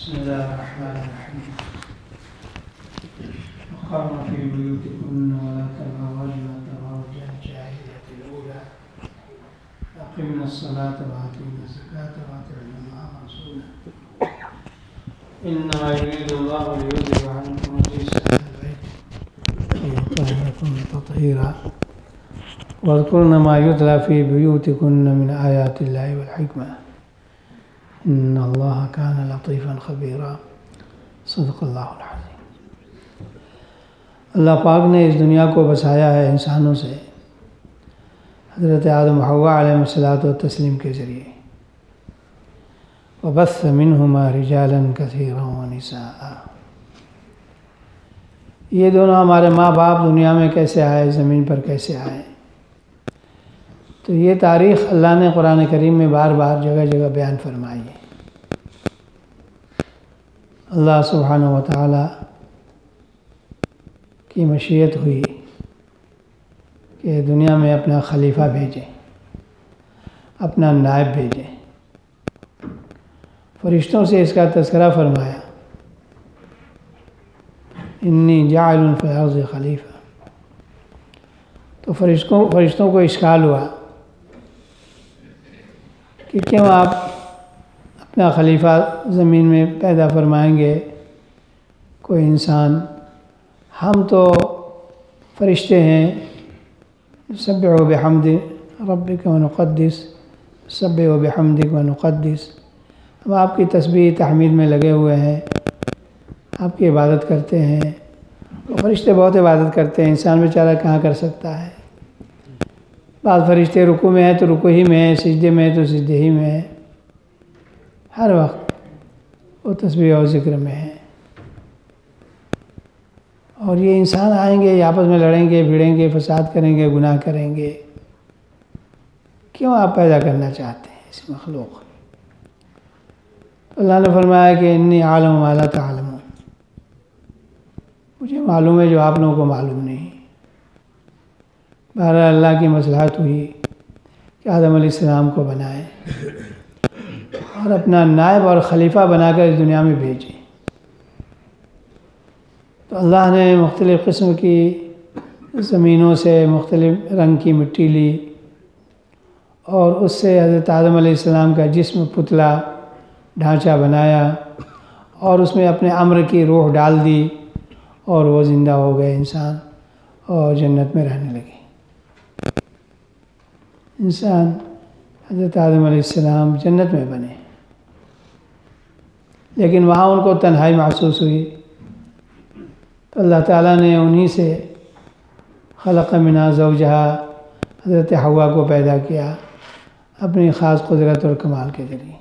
بسم الله الرحمن الرحيم. وقرن في بيوتكن ولا تبرجن تبرج الجاهلية الأولى أقمنا الصلاة وآتينا الزكاة وأطعنا الله ورسوله إنما يريد الله ليذهب عنكم الرجس أهل البيت ويطهركم تطهيرا واذكرن ما يتلى في بيوتكن من آيات الله والحكمة إن الله كان لطيفا خبيرا صدق اللہ العظیم۔ اللہ پاک نے اس دنیا کو بسایا ہے انسانوں سے حضرت آدم و حوا علیہ الصلاۃ والتسلیم کے ذریعے، وبث منہما رجالا کثیرا ونساء۔ یہ دونوں ہمارے ماں باپ دنیا میں کیسے آئے، زمین پر کیسے آئے، تو یہ تاریخ اللہ نے قرآن کریم میں بار بار جگہ جگہ بیان فرمائی ہے۔ اللہ سبحانہ و تعالی کی مشیت ہوئی کہ دنیا میں اپنا خلیفہ بھیجے، اپنا نائب بھیجے، فرشتوں سے اس کا تذکرہ فرمایا، انی جاعل فی الارض خلیفہ۔ تو فرشتوں کو اشکال ہوا کہ کیوں آپ اپنا خلیفہ زمین میں پیدا فرمائیں گے، کوئی انسان، ہم تو فرشتے ہیں، سبح بحمد ربک ونقدس، سبح بحمدک ونقدس، ہم آپ کی تسبیح تحمید میں لگے ہوئے ہیں، آپ کی عبادت کرتے ہیں۔ فرشتے بہت عبادت کرتے ہیں، انسان بیچارہ کہاں کر سکتا ہے۔ بعض فرشتے رکوع میں ہیں تو رکوع ہی میں ہیں، سجدے میں ہیں تو سجدے ہی میں ہیں، ہر وقت وہ تسبیح اور ذکر میں ہیں۔ اور یہ انسان آئیں گے، یہ آپس میں لڑیں گے، بھیڑیں گے، فساد کریں گے، گناہ کریں گے، کیوں آپ پیدا کرنا چاہتے ہیں ایسی مخلوق؟ اللہ نے فرمایا کہ انی عالم ما لا تعلمون، مجھے معلوم ہے جو آپ لوگوں کو معلوم نہیں۔ بہرحال اللہ کی مصلحت ہوئی کہ آدم علیہ السلام کو بنائے اور اپنا نائب اور خلیفہ بنا کر اس دنیا میں بھیجے۔ تو اللہ نے مختلف قسم کی زمینوں سے مختلف رنگ کی مٹی لی اور اس سے حضرت آدم علیہ السلام کا جسم، پتلا، ڈھانچہ بنایا اور اس میں اپنے امر کی روح ڈال دی اور وہ زندہ ہو گئے انسان اور جنت میں رہنے لگے۔ انسان حضرت آدم علیہ السلام جنت میں بنے، لیکن وہاں ان کو تنہائی محسوس ہوئی تو اللہ تعالیٰ نے انہی سے خلق منہا زوجہا، حضرت حوا کو پیدا کیا اپنی خاص قدرت اور کمال کے ذریعے،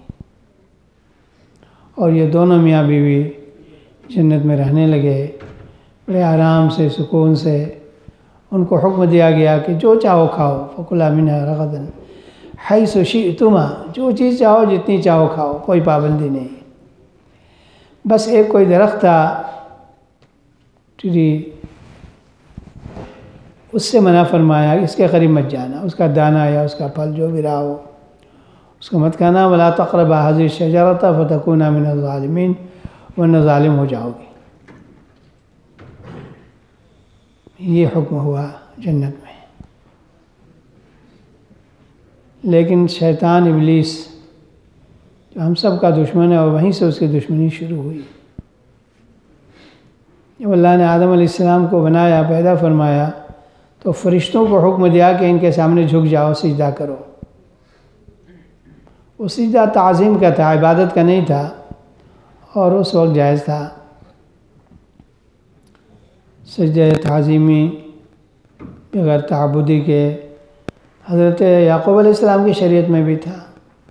اور یہ دونوں میاں بیوی جنت میں رہنے لگے بڑے آرام سے، سکون سے۔ ان کو حکم دیا گیا کہ جو چاہو کھاؤ، فکلا منہا رغدا حیث شئتما، جو چیز چاہو جتنی چاہو کھاؤ، کوئی پابندی نہیں۔ بس ایک کوئی درخت تھا ٹری، اس سے منع فرمایا اس کے قریب مت جانا، اس کا دانہ یا اس کا پھل جو بھی رہا ہو اس کو مت کھانا، ولا تقربا هذه الشجرة فتكونا من الظالمین، ورنہ ظالم ہو جاؤ گے۔ یہ حکم ہوا جنت میں، لیکن شیطان ابلیس جو ہم سب کا دشمن ہے، اور وہیں سے اس کی دشمنی شروع ہوئی۔ جب اللہ نے آدم علیہ السلام کو بنایا، پیدا فرمایا، تو فرشتوں کو حکم دیا کہ ان کے سامنے جھک جاؤ، سجدہ کرو۔ وہ سجدہ تعظیم کا تھا، عبادت کا نہیں تھا، اور اس وقت جائز تھا۔ سجدہ تعظیمی بغیر تعبدی کے حضرت یعقوب علیہ السلام کی شریعت میں بھی تھا۔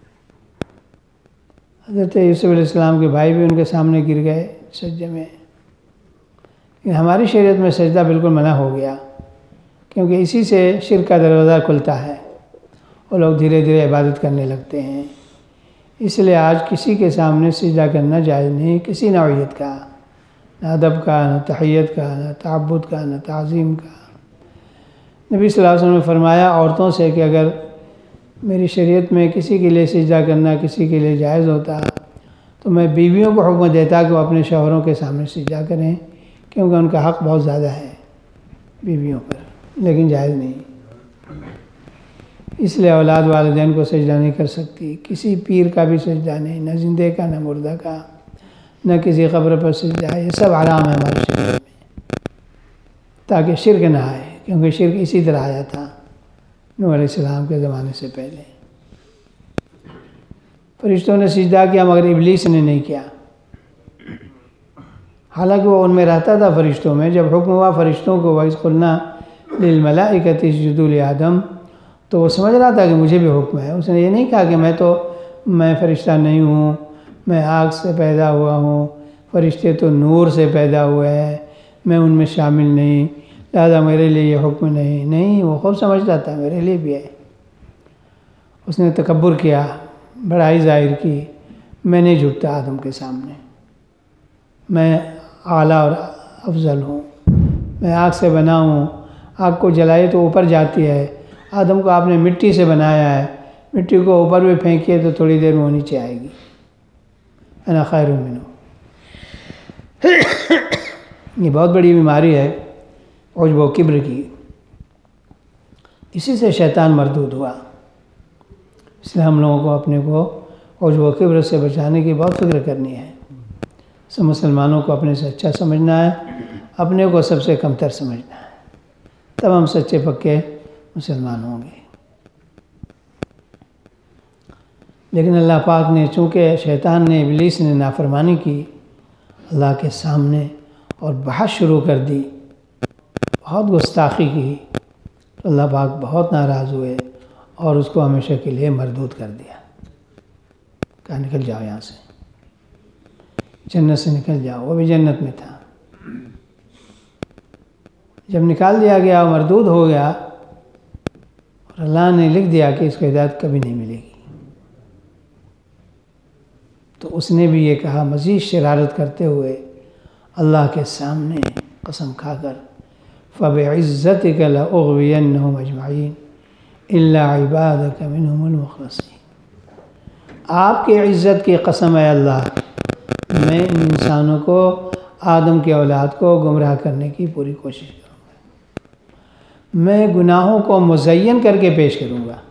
حضرت یوسف علیہ السلام کے بھائی بھی ان کے سامنے گر گئے سجدے میں، لیکن ہماری شریعت میں سجدہ بالکل منع ہو گیا، کیونکہ اسی سے شرک کا دروازہ کھلتا ہے اور لوگ دھیرے دھیرے عبادت کرنے لگتے ہیں۔ اس لیے آج کسی کے سامنے سجدہ کرنا جائز نہیں، کسی نوعیت کا، نہ ادب کا، نہ تحیت کا، نہ تعبد کا، نہ تعظیم کا۔ نبی صلی اللہ علیہ وسلم نے فرمایا عورتوں سے کہ اگر میری شریعت میں کسی کے لیے سجدہ کرنا کسی کے لیے جائز ہوتا تو میں بیویوں کو حکم دیتا کہ وہ اپنے شوہروں کے سامنے سجدہ کریں، کیونکہ ان کا حق بہت زیادہ ہے بیویوں پر، لیکن جائز نہیں۔ اس لیے اولاد والدین کو سجدہ نہیں کر سکتی، کسی پیر کا بھی سجدہ نہیں، نہ زندے کا نہ مردہ کا، نہ کسی قبر پر سجدہ، یہ سب حرام ہے ہمارے شریعت میں، تاکہ شرک نہ آئے، کیونکہ شرک اسی طرح آیا تھا نوح علیہ السلام کے زمانے سے پہلے۔ فرشتوں نے سجدہ کیا مگر ابلیس نے نہیں کیا، حالانکہ وہ ان میں رہتا تھا فرشتوں میں۔ جب حکم ہوا فرشتوں کو وَإِذْ قُلْنَا لِلْمَلَائِكَةِ اسْجُدُوا لِآدَمَ، تو وہ سمجھ رہا تھا کہ مجھے بھی حکم ہے۔ اس نے یہ نہیں کہا کہ میں فرشتہ نہیں ہوں، میں آگ سے پیدا ہوا ہوں، فرشتے تو نور سے پیدا ہوئے ہیں، میں ان میں شامل نہیں، لہذا میرے لیے یہ حکم نہیں، وہ خوب سمجھتا تھا میرے لیے بھی ہے۔ اس نے تکبر کیا، بڑائی ظاہر کی، میں نہیں جھکتا آدم کے سامنے، میں اعلیٰ اور افضل ہوں، میں آگ سے بنا ہوں، آگ کو جلائے تو اوپر جاتی ہے، آدم کو آپ نے مٹی سے بنایا ہے، مٹی کو اوپر بھی پھینکیے تو تھوڑی دیر میں وہ نیچے آئے گی، انا خیر منہ۔ یہ بہت بڑی بیماری ہے عجب و کبر کی، اسی سے شیطان مردود ہوا۔ اس لیے ہم لوگوں کو اپنے کو عجب و کبر سے بچانے کی بہت فکر کرنی ہے۔ سب مسلمانوں کو اپنے سے اچھا سمجھنا ہے، اپنے کو سب سے کمتر سمجھنا ہے، تب ہم سچے پکے مسلمان ہوں گے۔ لیکن اللہ پاک نے، چونکہ شیطان نے، ابلیس نے نافرمانی کی اللہ کے سامنے اور بحث شروع کر دی، بہت گستاخی کی، تو اللہ پاک بہت ناراض ہوئے اور اس کو ہمیشہ کے لیے مردود کر دیا، کہا نکل جاؤ یہاں سے، جنت سے نکل جاؤ۔ وہ بھی جنت میں تھا، جب نکال دیا گیا مردود ہو گیا، اور اللہ نے لکھ دیا کہ اس کو ہدایت کبھی نہیں ملے گی، تو اس نے بھی یہ کہا مزید شرارت کرتے ہوئے اللہ کے سامنے قسم کھا کر، فَبِعِزَّتِكَ لَأُغْوِيَنَّهُمْ أَجْمَعِينَ إِلَّا عِبَادَكَ مِنْهُمُ الْمُخْلَصِينَ۔ آپ کی عزت کی قسم ہے اللہ، میں ان انسانوں کو، آدم کی اولاد کو گمراہ کرنے کی پوری کوشش کروں گا، میں گناہوں کو مزین کر کے پیش کروں گا،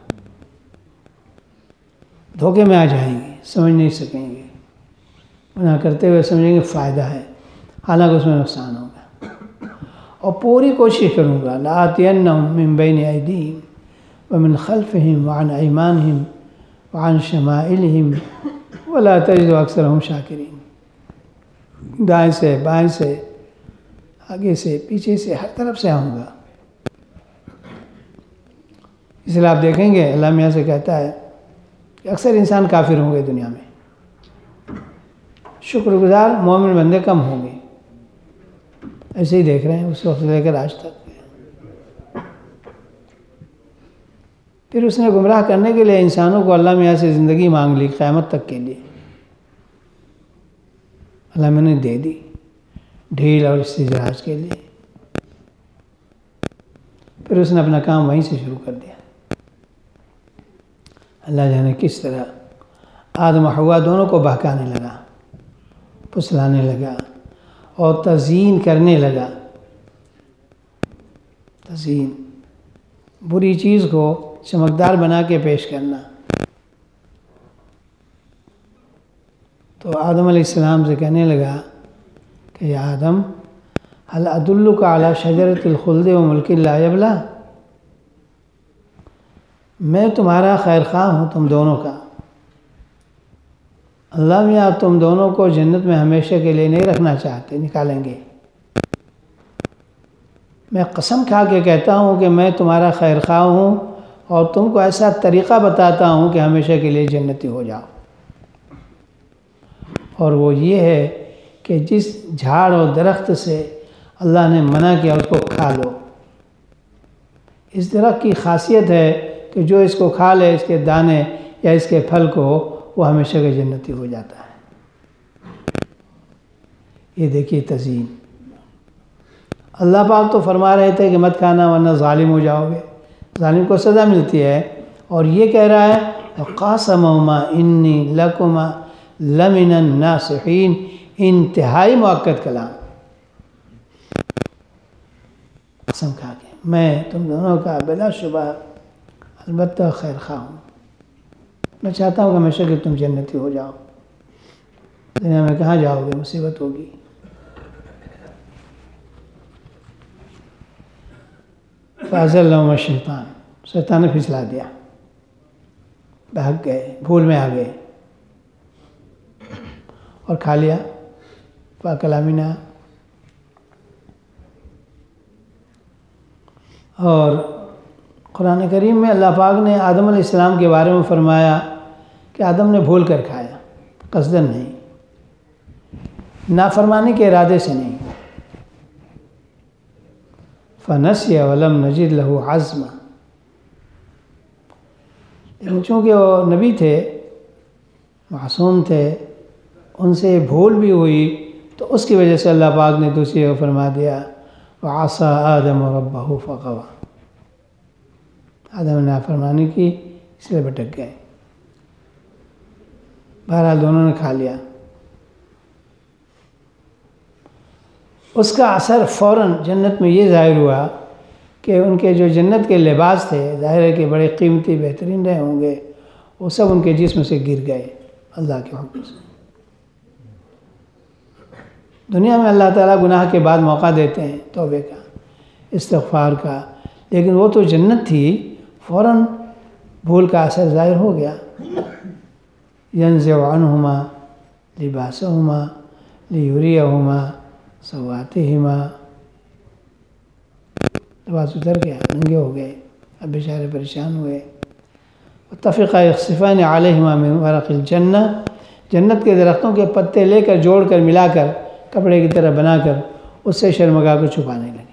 دھوکے میں آ جائیں گے، سمجھ نہیں سکیں گے، گناہ کرتے ہوئے سمجھیں گے فائدہ ہے، حالانکہ اس میں نقصان ہوگا، اور پوری کوشش کروں گا، لَآتِيَنَّهُم مِّن بَيْنِ أَيْدِيهِمْ وَمِنْ خَلْفِهِمْ وَعَنْ أَيْمَانِهِمْ وَعَنْ شَمَائِلِهِمْ وَلَا تَجِدُ أَكْثَرَهُمْ شَاكِرِينَ۔ دائیں سے، بائیں سے، آگے سے، پیچھے سے، ہر طرف سے آؤں گا۔ اس لیے آپ دیکھیں گے اللہ میاں سے کہتا ہے کہ اکثر انسان کافر ہوں گے دنیا میں، شکر گزار مومن بندے کم ہوں گے، ایسے ہی دیکھ رہے ہیں اس وقت سے لے کر آج تک۔ پھر اس نے گمراہ کرنے کے لیے انسانوں کو اللہ میاں سے زندگی مانگ لی قیامت تک کے لیے، اللہ میں نے دے دی ڈھیل اور استدراج کے لیے، پھر اس نے اپنا کام وہیں سے شروع کر دیا۔ اللہ جانے کس طرح آدم و حوا دونوں کو بہکانے لگا، پھسلانے لگا اور تزیین کرنے لگا۔ تزیین، بری چیز کو چمکدار بنا کے پیش کرنا۔ تو آدم علیہ السلام سے کہنے لگا کہ یا آدم هل ادلک علی شجرۃ الخلد وملک لا یبلی، میں تمہارا خیر خواہ ہوں تم دونوں کا، اللہ میاں تم دونوں کو جنت میں ہمیشہ کے لیے نہیں رکھنا چاہتے، نکالیں گے۔ میں قسم کھا کے کہتا ہوں کہ میں تمہارا خیر خواہ ہوں اور تم کو ایسا طریقہ بتاتا ہوں کہ ہمیشہ کے لیے جنتی ہو جاؤ، اور وہ یہ ہے کہ جس جھاڑ اور درخت سے اللہ نے منع کیا اس کو کھا لو۔ اس درخت کی خاصیت ہے کہ جو اس کو کھا لے، اس کے دانے یا اس کے پھل کو، وہ ہمیشہ کے جنتی ہو جاتا ہے۔ یہ دیکھیے تزیین، اللہ پاک تو فرما رہے تھے کہ مت کھانا ورنہ ظالم ہو جاؤ گے، ظالم کو سزا ملتی ہے، اور یہ کہہ رہا ہے قاسمہما انی لکما لمن الناصحین، انتہائی مؤکد کلام، قسم کھا کے میں تم دونوں کا بلا شبہ البتہ خیر خواہ ہوں، میں چاہتا ہوں کہ ہمیشہ کہ تم جنتی ہو جاؤ، دنیا میں کہاں جاؤ گے، مصیبت ہوگی۔ فَأَزَلَّهُمَا الشَّيْطَانُ، شیطان نے پھسلا دیا، بہک گئے، بھول میں آ گئے اور کھا لیا۔ فَأَكَلَا مِنْهَا، اور قرآن کریم میں اللہ پاک نے آدم علیہ السلام کے بارے میں فرمایا کہ آدم نے بھول کر کھایا، قصداً نہیں، نافرمانی کے ارادے سے نہیں۔ فَنَسِيَ وَلَمْ نَجِدْ لَهُ عَزْمًا، لیکن چونکہ وہ نبی تھے، معصوم تھے، ان سے بھول بھی ہوئی، تو اس کی وجہ سے اللہ پاک نے دوسری کو فرما دیا وَعَصَىٰ آدَمُ رَبَّهُ فَغَوَىٰ، آدم نے نافرمانی کی، اس لیے بھٹک گئے۔ بہرحال دونوں نے کھا لیا۔ اس کا اثر فوراً جنت میں یہ ظاہر ہوا کہ ان کے جو جنت کے لباس تھے، ظاہر ہے کہ بڑے قیمتی بہترین رہے ہوں گے، وہ سب ان کے جسم سے گر گئے اللہ کے حکم سے۔ دنیا میں اللہ تعالیٰ گناہ کے بعد موقع دیتے ہیں توبے کا، استغفار کا، لیکن وہ تو جنت تھی، فوراً بھول کا اثر ظاہر ہو گیا۔ يَنزِعُ عَنْهُمَا لِبَاسَهُمَا لِيُرِيَهُمَا سَوْآتِهِمَا، لباس اتر گیا، ننگے ہو گئے، اب بیچارے پریشان ہوئے۔ وَاتَّفِقَا يَخْصِفَانِ عَلَيْهِمَا مِنْ وَرَقِ الْجَنَّةِ، جنت کے درختوں کے پتے لے کر جوڑ کر ملا کر کپڑے کی طرح بنا کر اس سے شرمگاہ کو چھپانے لگے۔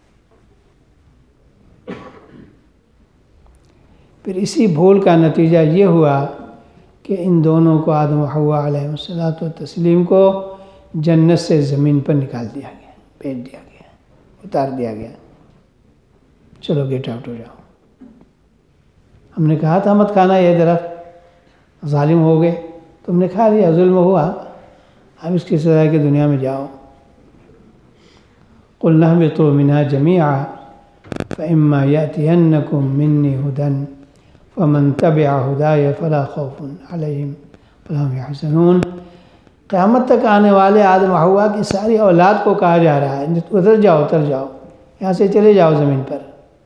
پھر اسی بھول کا نتیجہ یہ ہوا کہ ان دونوں کو آدم و حوا علیہ الصلوۃ والتسلیم کو جنت سے زمین پر نکال دیا گیا، بھیج دیا گیا، اتار دیا گیا، چلو گیٹ آؤٹ ہو جاؤ۔ ہم نے کہا تھا مت کھانا یہ درخت، ظالم ہو گئے، تم نے کھا لیا، ظلم ہوا، اب اس کی سزا کی دنیا میں جاؤ۔ قُلْنَا اهْبِطُوا مِنْهَا جَمِيعًا فَإِمَّا يَأْتِيَنَّكُم مِّنِّي هُدًى فَمَن تَبِعَ هُدَايَ فَلَا خَوْفٌ عَلَيْهِمْ وَلَا هُمْ يَحْزَنُونَ۔ قیامت تک آنے والے آدم و حوا کی ساری اولاد کو کہا جا رہا ہے اتر جاؤ، اتر جاؤ، یہاں سے چلے جاؤ زمین پر،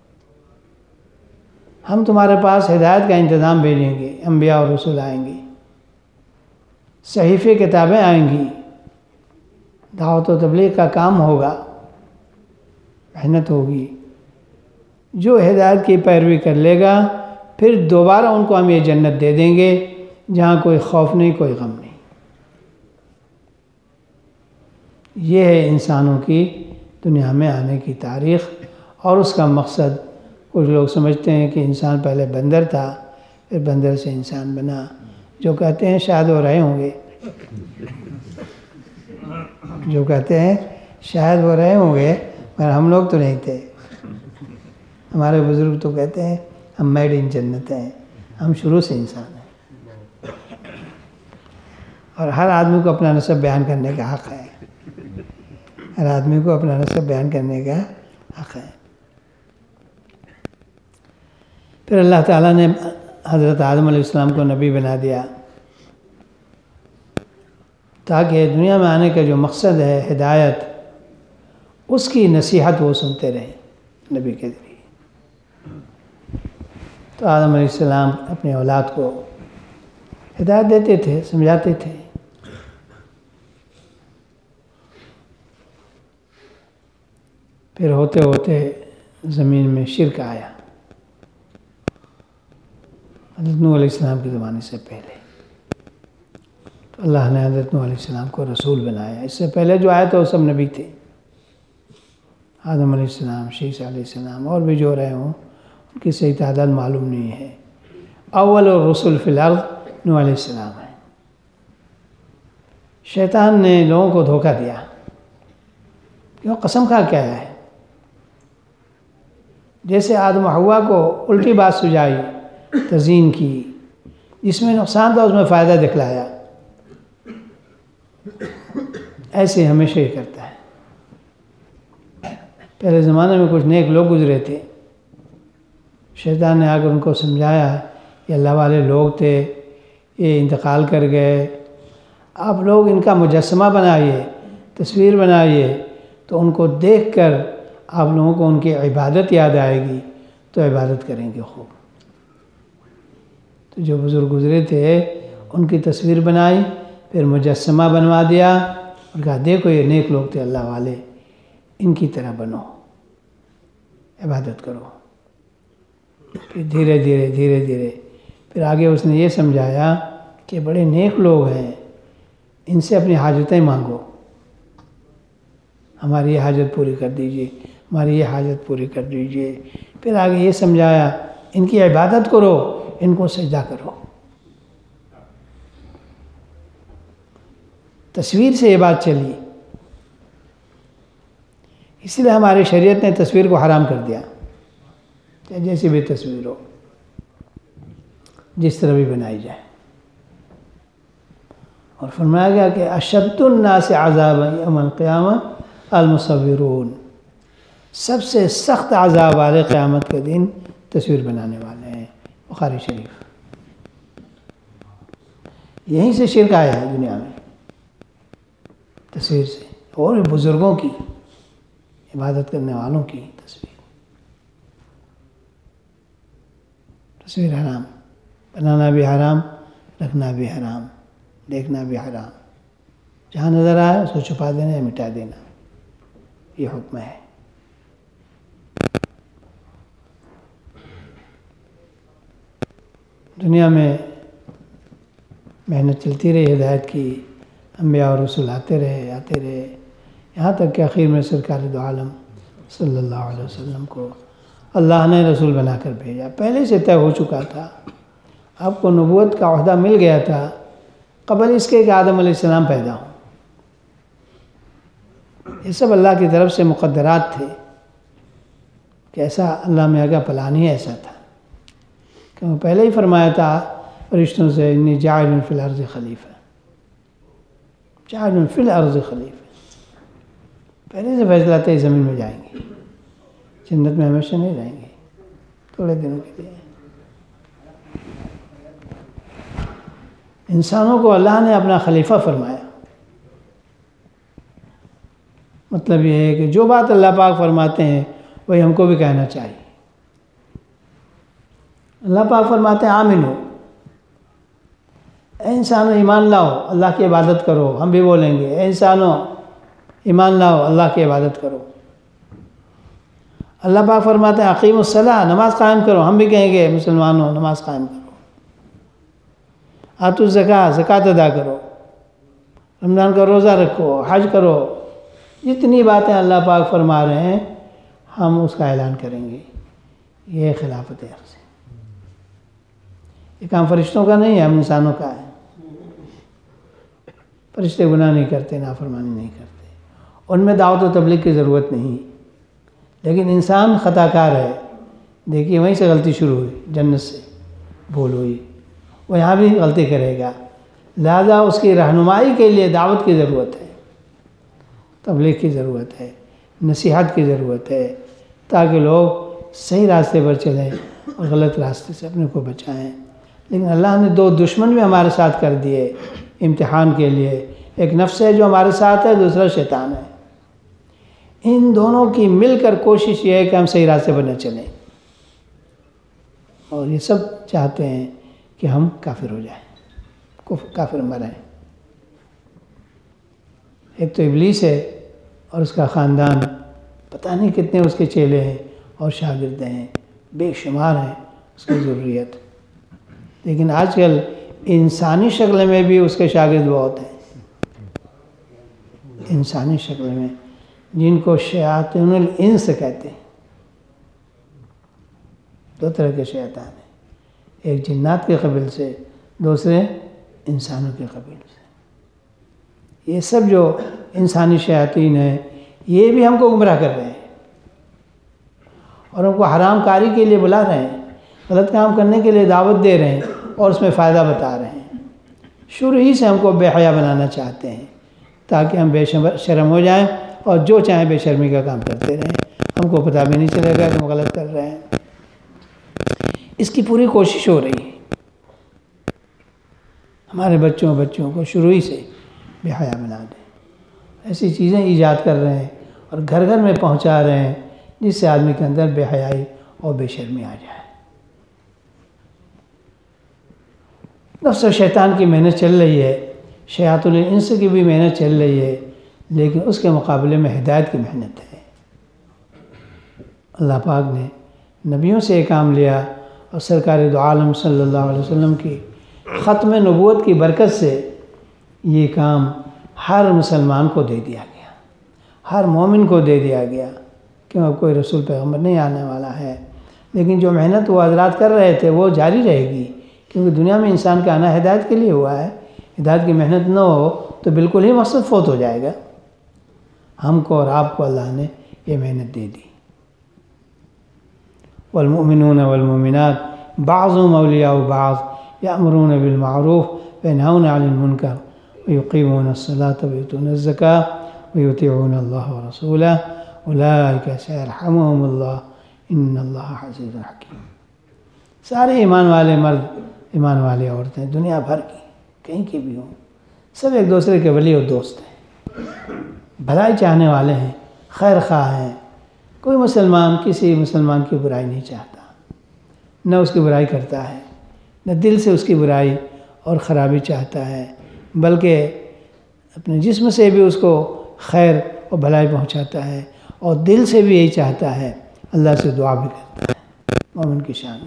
ہم تمہارے پاس ہدایت کا انتظام بھیجیں گے، انبیاء اور رسول آئیں گے، صحیفے کتابیں آئیں گی، دعوت و تبلیغ کا کام ہوگا، محنت ہوگی۔ جو ہدایت کی پیروی کر لے گا پھر دوبارہ ان کو ہم یہ جنت دے دیں گے جہاں کوئی خوف نہیں، کوئی غم نہیں۔ یہ ہے انسانوں کی دنیا میں آنے کی تاریخ اور اس کا مقصد۔ کچھ لوگ سمجھتے ہیں کہ انسان پہلے بندر تھا، پھر بندر سے انسان بنا، جو کہتے ہیں شاید وہ رہے ہوں گے، جو کہتے ہیں شاید وہ رہے ہوں گے، مگر ہم لوگ تو نہیں تھے۔ ہمارے بزرگ تو کہتے ہیں ہم میڈ ان جنت ہیں، ہم شروع سے انسان ہیں، اور ہر آدمی کو اپنا نسب بیان کرنے کا حق ہے، ہر آدمی کو اپنا نسب بیان کرنے کا حق ہے۔ پھر اللہ تعالیٰ نے حضرت آدم علیہ السلام کو نبی بنا دیا تاکہ دنیا میں آنے کا جو مقصد ہے ہدایت، اس کی نصیحت وہ سنتے رہیں نبی کے ذریعے۔ تو آدم علیہ السلام اپنی اولاد کو ہدایت دیتے تھے، سمجھاتے تھے۔ پھر ہوتے ہوتے زمین میں شرک آیا، حضرت نوح علیہ السلام کے زمانے سے پہلے۔ تو اللہ نے حضرت نوح علیہ السلام کو رسول بنایا۔ اس سے پہلے جو آئے تھے وہ سب نبی تھے، آدم علیہ السلام، شیس علیہ السلام، اور بھی جو رہے ہوں ان کی صحیح تعداد معلوم نہیں ہے۔ اول الرسل فی الارض نوح علیہ السلام ہے۔ شیطان نے لوگوں کو دھوکہ دیا، کیوں؟ قسم کھا کے آیا ہے، جیسے آدم و حوا کو الٹی بات سجائی، تزیین کی، جس میں نقصان تھا اس میں فائدہ دکھلایا، ایسے ہمیشہ ہی کرتا ہے۔ پہلے زمانے میں کچھ نیک لوگ گزرے تھے، شیطان نے آ کر ان کو سمجھایا کہ اللہ والے لوگ تھے، یہ انتقال کر گئے، آپ لوگ ان کا مجسمہ بنائیے، تصویر بنائیے، تو ان کو دیکھ کر آپ لوگوں کو ان کی عبادت یاد آئے گی تو عبادت کریں گے خوب۔ تو جو بزرگ گزرے تھے ان کی تصویر بنائی، پھر مجسمہ بنوا دیا اور کہا دیکھو یہ نیک لوگ تھے اللہ والے، ان کی طرح بنو، عبادت کرو۔ پھر دھیرے دھیرے پھر آگے اس نے یہ سمجھایا کہ بڑے نیک لوگ ہیں، ان سے اپنی حاجتیں مانگو، ہماری یہ حاجت پوری کر دیجیے، ہماری یہ حاجت پوری کر دیجیے۔ پھر آگے یہ سمجھایا ان کی عبادت کرو، ان کو سجدہ کرو۔ تصویر سے یہ بات چلی، اس لیے ہماری شریعت نے تصویر کو حرام کر دیا، چاہے جیسی بھی تصویر ہو، جس طرح بھی بنائی جائے۔ اور فرمایا گیا کہ اشد الناس عذابا یوم القیامہ المصورون، سب سے سخت عذاب والے قیامت کے دن تصویر بنانے والے ہیں۔ بخاری شریف۔ یہیں سے شرک آیا ہے دنیا میں، تصویر سے، اور بھی بزرگوں کی، عبادت کرنے والوں کی تصویر حرام، بنانا بھی حرام، رکھنا بھی حرام، دیکھنا بھی حرام، جہاں نظر آئے اس کو چھپا دینا یا مٹا دینا، یہ حکم ہے۔ دنیا میں محنت چلتی رہی ہدایت کی، انبیاء اور رسول آتے رہے، یہاں تک کہ آخر میں سرکار دو عالم صلی اللہ علیہ وسلم کو اللہ نے رسول بنا کر بھیجا۔ پہلے سے طے ہو چکا تھا، آپ کو نبوت کا عہدہ مل گیا تھا قبل اس کے کہ آدم علیہ السلام پیدا ہوں۔ یہ سب اللہ کی طرف سے مقدرات تھے کہ ایسا اللہ میں کا پلان ہی ایسا تھا، کیونکہ پہلے ہی فرمایا تھا فرشتوں سے انی جاعل فی الارض خلیفہ، جاعل فی الارض خلیفہ، پہلے سے فیصلہ تھا زمین میں جائیں گے، جنت میں ہمیشہ نہیں رہیں گے، تھوڑے دنوں کے لیے۔ انسانوں کو اللہ نے اپنا خلیفہ فرمایا، مطلب یہ ہے کہ جو بات اللہ پاک فرماتے ہیں وہی ہم کو بھی کہنا چاہیے۔ اللہ پاک فرماتے ہیں آمنو، اے انسانوں ایمان لاؤ، اللہ کی عبادت کرو، ہم بھی بولیں گے اے انسانوں ایمان لاؤ، اللہ کی عبادت کرو۔ اللہ پاک فرماتے ہیں اقیم الصلاۃ، نماز قائم کرو، ہم بھی کہیں گے مسلمانوں نماز قائم کرو۔ آتوا الزکوٰۃ، زکوٰۃ ادا کرو، رمضان کا روزہ رکھو، حج کرو، جتنی باتیں اللہ پاک فرما رہے ہیں ہم اس کا اعلان کریں گے۔ یہ خلافت عرض ہے، یہ کام فرشتوں کا نہیں ہے، ہم انسانوں کا ہے۔ فرشتے گناہ نہیں کرتے، نافرمانی نہیں کرتے، ان میں دعوت و تبلیغ کی ضرورت نہیں، لیکن انسان خطا کار ہے۔ دیکھیے وہیں سے غلطی شروع ہوئی، جنت سے بھول ہوئی، وہ یہاں بھی غلطی کرے گا، لہذا اس کی رہنمائی کے لیے دعوت کی ضرورت ہے، تبلیغ کی ضرورت ہے، نصیحت کی ضرورت ہے، تاکہ لوگ صحیح راستے پر چلیں اور غلط راستے سے اپنے کو بچائیں۔ لیکن اللہ نے دو دشمن بھی ہمارے ساتھ کر دیے امتحان کے لیے، ایک نفس ہے جو ہمارے ساتھ ہے، دوسرا شیطان ہے۔ ان دونوں کی مل کر کوشش یہ ہے کہ ہم صحیح راستے پر نہ چلیں، اور یہ سب چاہتے ہیں کہ ہم کافر ہو جائیں، کافر مریں۔ ایک تو ابلیس ہے اور اس کا خاندان، پتہ نہیں کتنے اس کے چیلے ہیں اور شاگرد ہیں، بے شمار ہیں اس کی ذریت، لیکن آج کل انسانی شکل میں بھی اس کے شاگرد بہت ہیں، انسانی شکل میں، جن کو شیاطین الانس کہتے ہیں۔ دو طرح کے شیطان ہیں، ایک جنات کے قبیل سے، دوسرے انسانوں کے قبیل سے۔ یہ سب جو انسانی شیاطین ہیں یہ بھی ہم کو گمراہ کر رہے ہیں اور ہم کو حرام کاری کے لیے بلا رہے ہیں، غلط کام کرنے کے لیے دعوت دے رہے ہیں اور اس میں فائدہ بتا رہے ہیں۔ شروع ہی سے ہم کو بے حیا بنانا چاہتے ہیں، تاکہ ہم بے شرم ہو جائیں اور جو چاہیں بے شرمی کا کام کرتے رہیں، ہم کو پتہ بھی نہیں چلے گا کہ ہم غلط کر رہے ہیں۔ اس کی پوری کوشش ہو رہی ہے، ہمارے بچوں کو شروع ہی سے بے حیا بنا دیں، ایسی چیزیں ایجاد کر رہے ہیں اور گھر گھر میں پہنچا رہے ہیں جس سے آدمی کے اندر بے حیائی اور بے شرمی آ جائے۔ نفس و شیطان کی محنت چل رہی ہے، شیاطین الانس کی بھی محنت چل رہی ہے، لیکن اس کے مقابلے میں ہدایت کی محنت ہے۔ اللہ پاک نے نبیوں سے یہ کام لیا اور سرکار دو عالم صلی اللہ علیہ وسلم کی ختم نبوت کی برکت سے یہ کام ہر مسلمان کو دے دیا گیا، ہر مومن کو دے دیا گیا، کیوں اب کوئی رسول پیغمبر نہیں آنے والا ہے، لیکن جو محنت وہ حضرات کر رہے تھے وہ جاری رہے گی، کیونکہ دنیا میں انسان کا آنا ہدایت کے لیے ہوا ہے۔ ہدایت کی محنت نہ ہو تو بالکل ہی مقصد فوت ہو جائے گا۔ ہم کو اور آپ کو اللہ نے یہ محنت دے دی۔ والمؤمنون والمؤمنات بعضهم اولیاء بعض یأمرون بالمعروف وینہون عن المنکر ویقیمون الصلاة ویؤتون الزکاة ویطیعون اللہ ورسولہ اولئک سیرحمهم اللہ ان اللہ عزیز حکیم۔ سارے ایمان والے مرد، ایمان والی عورتیں، دنیا بھر کی کہیں کی بھی ہوں، سب ایک دوسرے کے ولی اور دوست ہیں، بھلائی چاہنے والے ہیں، خیر خواہ ہیں۔ کوئی مسلمان کسی مسلمان کی برائی نہیں چاہتا، نہ اس کی برائی کرتا ہے، نہ دل سے اس کی برائی اور خرابی چاہتا ہے، بلکہ اپنے جسم سے بھی اس کو خیر اور بھلائی پہنچاتا ہے اور دل سے بھی یہی چاہتا ہے، اللہ سے دعا بھی کرتا ہے۔ مومن کی شان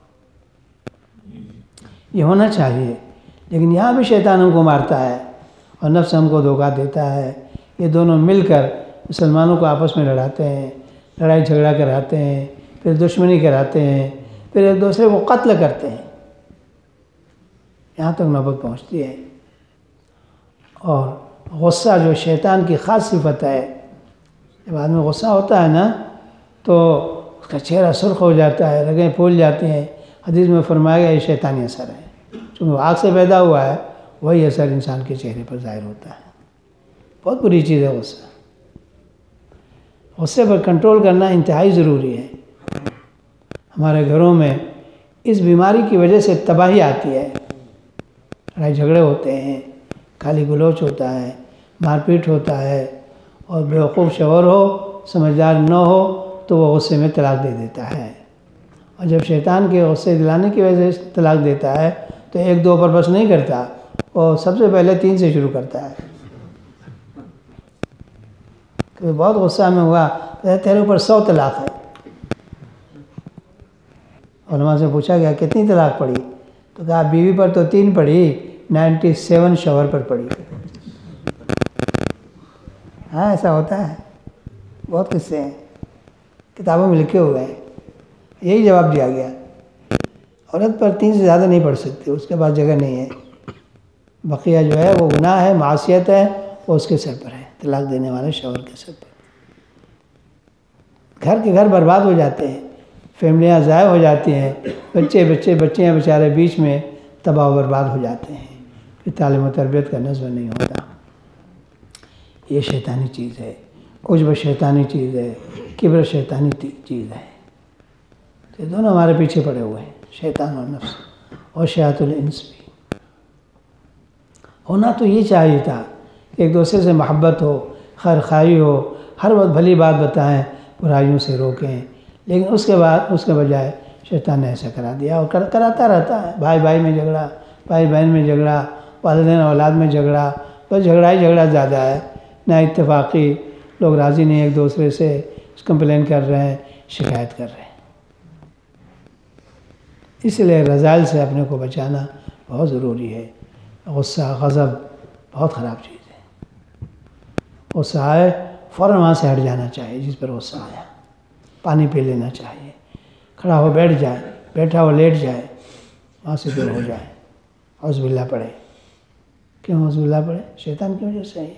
یہ ہونا چاہیے، لیکن یہاں بھی شیطان ہم کو مارتا ہے اور نفس ہم کو دھوکہ دیتا ہے۔ یہ دونوں مل کر مسلمانوں کو آپس میں لڑاتے ہیں، لڑائی جھگڑا کراتے ہیں، پھر دشمنی کراتے ہیں، پھر ایک دوسرے کو قتل کرتے ہیں، یہاں تک نوبت پہنچتی ہے۔ اور غصہ جو شیطان کی خاص صفت ہے، جب آدمی غصہ ہوتا ہے نا تو اس کا چہرہ سرخ ہو جاتا ہے، رگیں پھول جاتی ہیں۔ حدیث میں فرمایا گیا یہ شیطانی اثر ہے، چونکہ وہ آگ سے پیدا ہوا ہے، وہی اثر انسان کے چہرے پر ظاہر ہوتا ہے۔ بہت بری چیز ہے غصہ۔ غصے پر کنٹرول کرنا انتہائی ضروری ہے۔ ہمارے گھروں میں اس بیماری کی وجہ سے تباہی آتی ہے، لڑائی جھگڑے ہوتے ہیں، گالی گلوچ ہوتا ہے، مار پیٹ ہوتا ہے، اور بیوقوف شوہر ہو، سمجھدار نہ ہو تو وہ غصے میں طلاق دے دیتا ہے، اور جب شیطان کے غصے دلانے کی وجہ سے طلاق دیتا ہے تو ایک دو پر بس نہیں کرتا، وہ سب سے پہلے 3 سے شروع کرتا ہے۔ کہ بہت غصہ میں ہوا، تیرے اوپر 100 طلاق ہے۔ علماء سے پوچھا گیا کتنی طلاق پڑی، تو کہا بیوی پر تو 3 پڑی، 97 شوہر پر پڑی۔ ہاں ایسا ہوتا ہے، بہت قصے ہیں، کتابوں میں لکھے ہوئے ہیں۔ یہی جواب دیا گیا، عورت پر 3 سے زیادہ نہیں پڑھ سکتی، اس کے پاس جگہ نہیں ہے، بقیہ جو ہے وہ گناہ ہے، معصیت ہے، وہ اس کے سر پر ہے، طلاق دینے والے شوہر کے سر پر۔ گھر کے گھر برباد ہو جاتے ہیں، فیملیاں ضائع ہو جاتی ہیں، بچیاں بیچارے بیچ میں تباہ و برباد ہو جاتے ہیں، پھر تعلیم و تربیت کا نظم نہیں ہوتا۔ یہ شیطانی چیز ہے، عجب شیطانی چیز ہے، کبر شیطانی چیز ہے۔ یہ دونوں ہمارے پیچھے پڑے ہوئے ہیں، شیطان اور نفس، اور شیاطین الانس بھی۔ ہونا تو یہ چاہیے تھا کہ ایک دوسرے سے محبت ہو، خیر خواہی ہو، ہر وقت بھلی بات بتائیں، برائیوں سے روکیں، لیکن اس کے بجائے شیطان نے ایسا کرا دیا اور کراتا رہتا ہے۔ بھائی بھائی میں جھگڑا، بھائی بہن میں جھگڑا، والدین اولاد میں جھگڑا، بس جھگڑا ہی جھگڑا زیادہ ہے، نہ اتفاقی، لوگ راضی نہیں ایک دوسرے سے، کمپلین کر رہے ہیں، شکایت کر رہے ہیں۔ اس لیے رذائل سے اپنے کو بچانا بہت ضروری ہے۔ غصہ، غضب بہت خراب چیز ہے۔ غصہ آئے فوراً وہاں سے ہٹ جانا چاہیے، جس پر غصہ آیا پانی پی لینا چاہیے، کھڑا ہو بیٹھ جائے، بیٹھا ہو لیٹ جائے، وہاں سے دور ہو جائے، اعوذ باللہ پڑھے۔ کیوں اعوذ باللہ پڑھے؟ شیطان کی وجہ سے ہے۔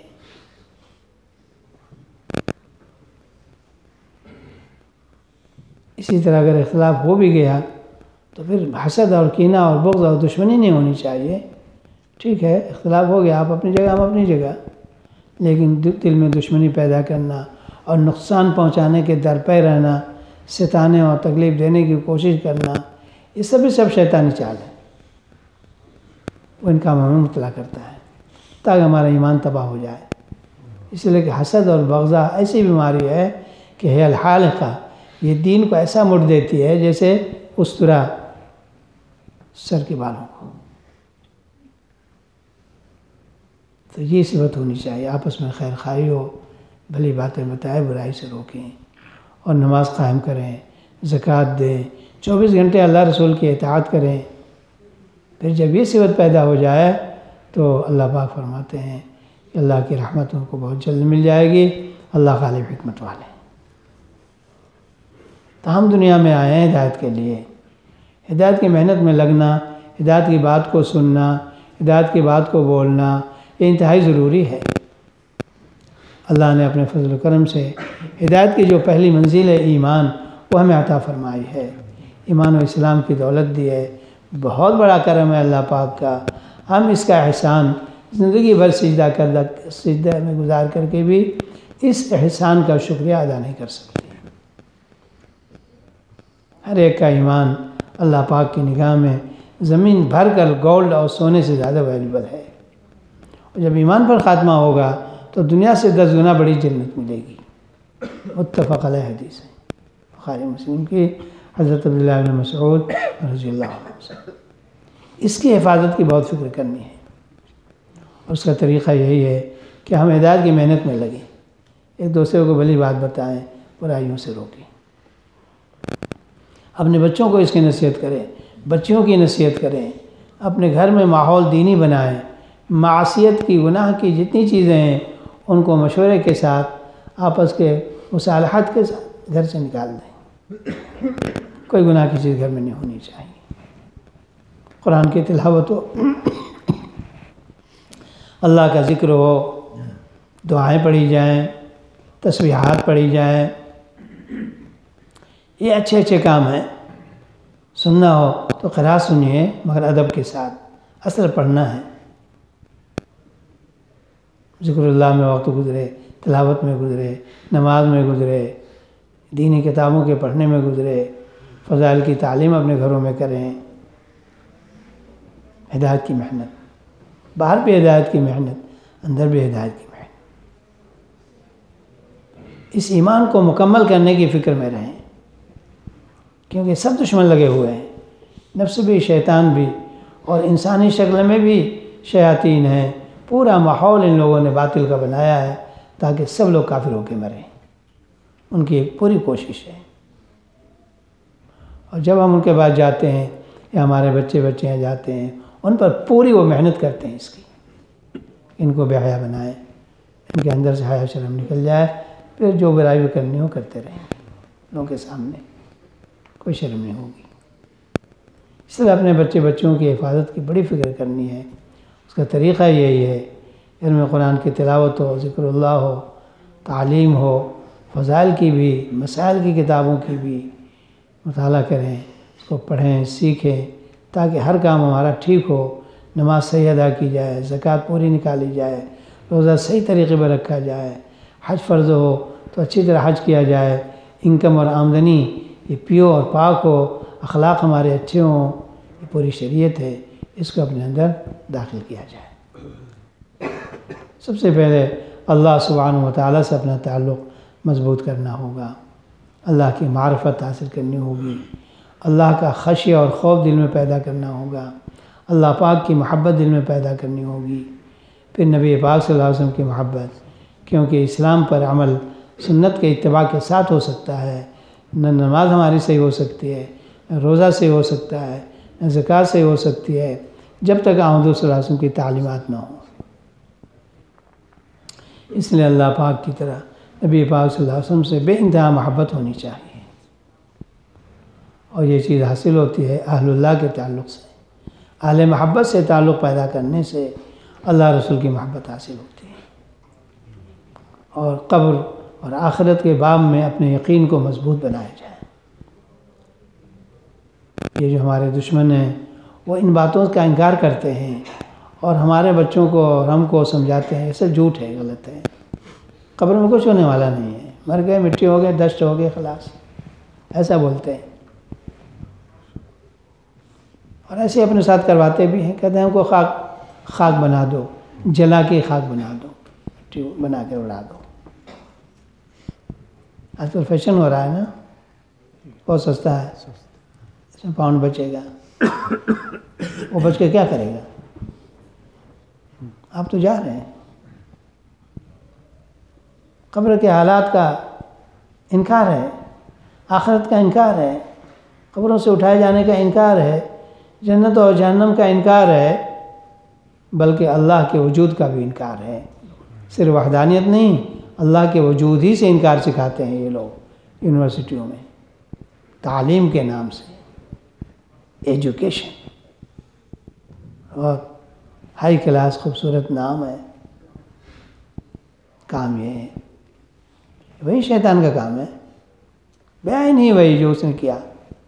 اسی طرح اگر اختلاف ہو بھی گیا تو پھر حسد اور کینہ اور بغض اور دشمنی نہیں ہونی چاہیے۔ ٹھیک ہے اختلاف ہو گیا، آپ اپنی جگہ ہم اپنی جگہ، لیکن دل میں دشمنی پیدا کرنا اور نقصان پہنچانے کے در پہ رہنا، ستانے اور تکلیف دینے کی کوشش کرنا، یہ سب شیطانی چال ہے۔ وہ ان کاموں میں مبتلا کرتا ہے تاکہ ہمارا ایمان تباہ ہو جائے۔ اس لیے کہ حسد اور بغضہ ایسی بیماری ہے کہ ہے الحالقہ، یہ دین کو ایسا مڑ دیتی ہے جیسے استرا سر کے بالوں کو۔ تو یہ صفت ہونی چاہیے، آپس میں خیر خواہی ہو، بھلی باتیں بتائیں، برائی سے روکیں، اور نماز قائم کریں، زکوٰۃ دیں، 24 گھنٹے اللہ رسول کی اطاعت کریں۔ پھر جب یہ صفت پیدا ہو جائے تو اللہ پاک فرماتے ہیں کہ اللہ کی رحمت ان کو بہت جلد مل جائے گی، اللہ غالب حکمت والے۔ تو ہم دنیا میں آئے ہیں ہدایت کے لیے، ہدایت کی محنت میں لگنا، ہدایت کی بات کو سننا، ہدایت کی بات کو بولنا، یہ انتہائی ضروری ہے۔ اللہ نے اپنے فضل و کرم سے ہدایت کی جو پہلی منزل ہے ایمان، وہ ہمیں عطا فرمائی ہے، ایمان و اسلام کی دولت دی ہے۔ بہت بڑا کرم ہے اللہ پاک کا، ہم اس کا احسان زندگی بھر سجدہ میں گزار کر کے بھی اس احسان کا شکریہ ادا نہیں کر سکتے۔ ہر ایک کا ایمان اللہ پاک کی نگاہ میں زمین بھر کر گولڈ اور سونے سے زیادہ ویلیبل ہے، اور جب ایمان پر خاتمہ ہوگا تو دنیا سے 10 گنا بڑی جنت ملے گی۔ متفق علیہ حدیث ہے، بخاری مسلم کی، حضرت عبداللہ بن مسعود رضی اللہ عنہ سے۔ اس کی حفاظت کی بہت فکر کرنی ہے، اور اس کا طریقہ یہی ہے کہ ہم ہدایت کی محنت میں لگیں، ایک دوسرے کو بھلی بات بتائیں، برائیوں سے روکیں، اپنے بچوں کو اس کی نصیحت کریں، بچیوں کی نصیحت کریں، اپنے گھر میں ماحول دینی بنائیں، معصیت کی، گناہ کی جتنی چیزیں ہیں ان کو مشورے کے ساتھ، آپس کے مصالحت کے ساتھ گھر سے نکال دیں۔ کوئی گناہ کی چیز گھر میں نہیں ہونی چاہیے۔ قرآن کی تلاوت ہو، اللہ کا ذکر ہو، دعائیں پڑھی جائیں، تسبیحات پڑھی جائیں، یہ اچھے اچھے کام ہیں۔ سننا ہو تو قرأت سنیے مگر ادب کے ساتھ، اصل پڑھنا ہے۔ ذکر اللہ میں وقت گزرے، تلاوت میں گزرے، نماز میں گزرے، دینی کتابوں کے پڑھنے میں گزرے، فضائل کی تعلیم اپنے گھروں میں کریں۔ ہدایت کی محنت، باہر بھی ہدایت کی محنت، اندر بھی ہدایت کی محنت۔ اس ایمان کو مکمل کرنے کی فکر میں رہیں، کیونکہ سب دشمن لگے ہوئے ہیں، نفس بھی، شیطان بھی، اور انسانی شکل میں بھی شیاطین ہیں۔ پورا ماحول ان لوگوں نے باطل کا بنایا ہے تاکہ سب لوگ کافر ہو کے مریں، ان کی ایک پوری کوشش ہے۔ اور جب ہم ان کے بعد جاتے ہیں یا ہمارے بچے جاتے ہیں، ان پر پوری وہ محنت کرتے ہیں اس کی، ان کو بے حیا بنائیں، ان کے اندر سے حیا شرم نکل جائے، پھر جو برائی بھی کرنی ہو کرتے رہیں، لوگوں کے سامنے کوئی شرم نہیں ہوگی۔ اس لیے اپنے بچوں کی حفاظت کی بڑی فکر کرنی ہے۔ اس کا طریقہ یہی ہے، علم قرآن کی تلاوت ہو، ذکر اللہ ہو، تعلیم ہو، فضائل کی بھی، مسائل کی کتابوں کی بھی مطالعہ کریں، اس کو پڑھیں، سیکھیں، تاکہ ہر کام ہمارا ٹھیک ہو، نماز صحیح ادا کی جائے، زکوٰۃ پوری نکالی جائے، روزہ صحیح طریقے پر رکھا جائے، حج فرض ہو تو اچھی طرح حج کیا جائے، انکم اور آمدنی یہ پیو اور پاک ہو، اخلاق ہمارے اچھے ہوں، یہ پوری شریعت ہے، اس کو اپنے اندر داخل کیا جائے۔ سب سے پہلے اللہ سبحانہ و تعالیٰ سے اپنا تعلق مضبوط کرنا ہوگا، اللہ کی معرفت حاصل کرنی ہوگی، اللہ کا خشیہ اور خوف دل میں پیدا کرنا ہوگا، اللہ پاک کی محبت دل میں پیدا کرنی ہوگی، پھر نبی پاک صلی اللہ علیہ وسلم کی محبت، کیونکہ اسلام پر عمل سنت کے اتباع کے ساتھ ہو سکتا ہے، نہ نماز ہماری صحیح ہو سکتی ہے، نہ روزہ صحیح ہو سکتا ہے، نہ زکوٰۃ صحیح ہو سکتی ہے، جب تک حضور صلی اللہ علیہ وسلم کی تعلیمات نہ ہوں۔ اس لیے اللہ پاک کی طرح نبی پاک صلی اللہ علیہ وسلم سے بے انتہا محبت ہونی چاہیے، اور یہ چیز حاصل ہوتی ہے اہل اللہ کے تعلق سے، اہل محبت سے تعلق پیدا کرنے سے اللہ رسول کی محبت حاصل ہوتی ہے، اور قبر اور آخرت کے باب میں اپنے یقین کو مضبوط بنایا جائے۔ یہ جو ہمارے دشمن ہیں وہ ان باتوں کا انکار کرتے ہیں اور ہمارے بچوں کو اور ہم کو سمجھاتے ہیں، یہ سب جھوٹ ہے، غلط ہے۔ قبر میں کچھ ہونے والا نہیں ہے، مر گئے، مٹی ہو گئے، ڈسٹ ہو گئے، خلاص، ایسا بولتے ہیں۔ اور ایسے اپنے ساتھ کرواتے بھی ہیں، کہتے ہیں ہم کو خاک بنا دو، جلا کے خاک بنا دو، مٹی بنا کے اڑا دو۔ آج کل فیشن ہو رہا ہے نا، بہت سستا ہے، اس میں پاؤنڈ بچے گا، وہ بچ کے کیا کرے گا؟ آپ تو جا رہے ہیں۔ قبر کے حالات کا انکار ہے، آخرت کا انکار ہے، قبروں سے اٹھائے جانے کا انکار ہے، جنت اور جہنم کا انکار ہے، بلکہ اللہ کے وجود کا بھی انکار ہے۔ صرف وحدانیت نہیں، اللہ کے وجود ہی سے انکار سکھاتے ہیں یہ لوگ یونیورسٹیوں میں، تعلیم کے نام سے، ایجوکیشن، اور ہائی کلاس خوبصورت نام ہے، کام یہ ہے۔ وہی شیطان کا کام ہے، بیان ہی وہی جو اس نے کیا،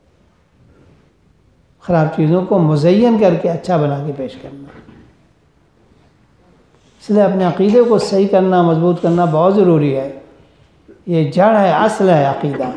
خراب چیزوں کو مزین کر کے اچھا بنا کے پیش کرنا۔ اس لیے اپنے عقیدے کو صحیح کرنا، مضبوط کرنا بہت ضروری ہے۔ یہ جڑ ہے، اصل ہے عقیدہ۔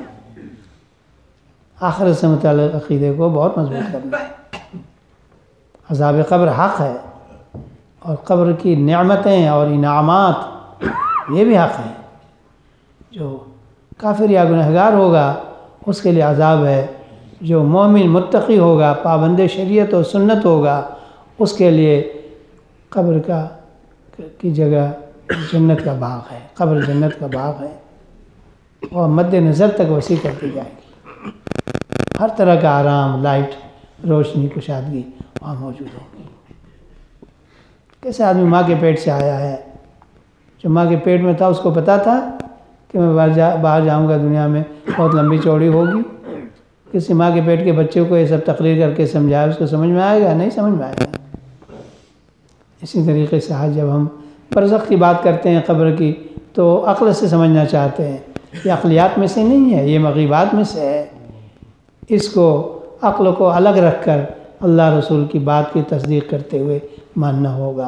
آخرت سے متعلق عقیدے کو بہت مضبوط کرنا۔ عذاب قبر حق ہے، اور قبر کی نعمتیں اور انعامات یہ بھی حق ہیں۔ جو کافر یا گنہگار ہوگا اس کے لیے عذاب ہے، جو مومن متقی ہوگا، پابند شریعت و سنت ہوگا، اس کے لیے قبر کی جگہ جنت کا باغ ہے، قبر جنت کا باغ ہے، اور مد نظر تک وسیع کرتی جائے گی۔ ہر طرح کا آرام، لائٹ، روشنی، کشادگی وہاں موجود ہوگی۔ کیسے آدمی ماں کے پیٹ سے آیا ہے، جو ماں کے پیٹ میں تھا اس کو پتا تھا کہ میں باہر جاؤں گا، دنیا میں بہت لمبی چوڑی ہوگی؟ کسی ماں کے پیٹ کے بچے کو یہ سب تقریر کر کے سمجھائے، اس کو سمجھ میں آئے گا؟ نہیں سمجھ میں آئے گا۔ اسی طریقے سے آج جب ہم برزخ کی بات کرتے ہیں، قبر کی، تو عقل سے سمجھنا چاہتے ہیں۔ یہ عقلیات میں سے نہیں ہے، یہ مغیبات میں سے ہے۔ اس کو عقل کو الگ رکھ کر اللہ رسول کی بات کی تصدیق کرتے ہوئے ماننا ہوگا۔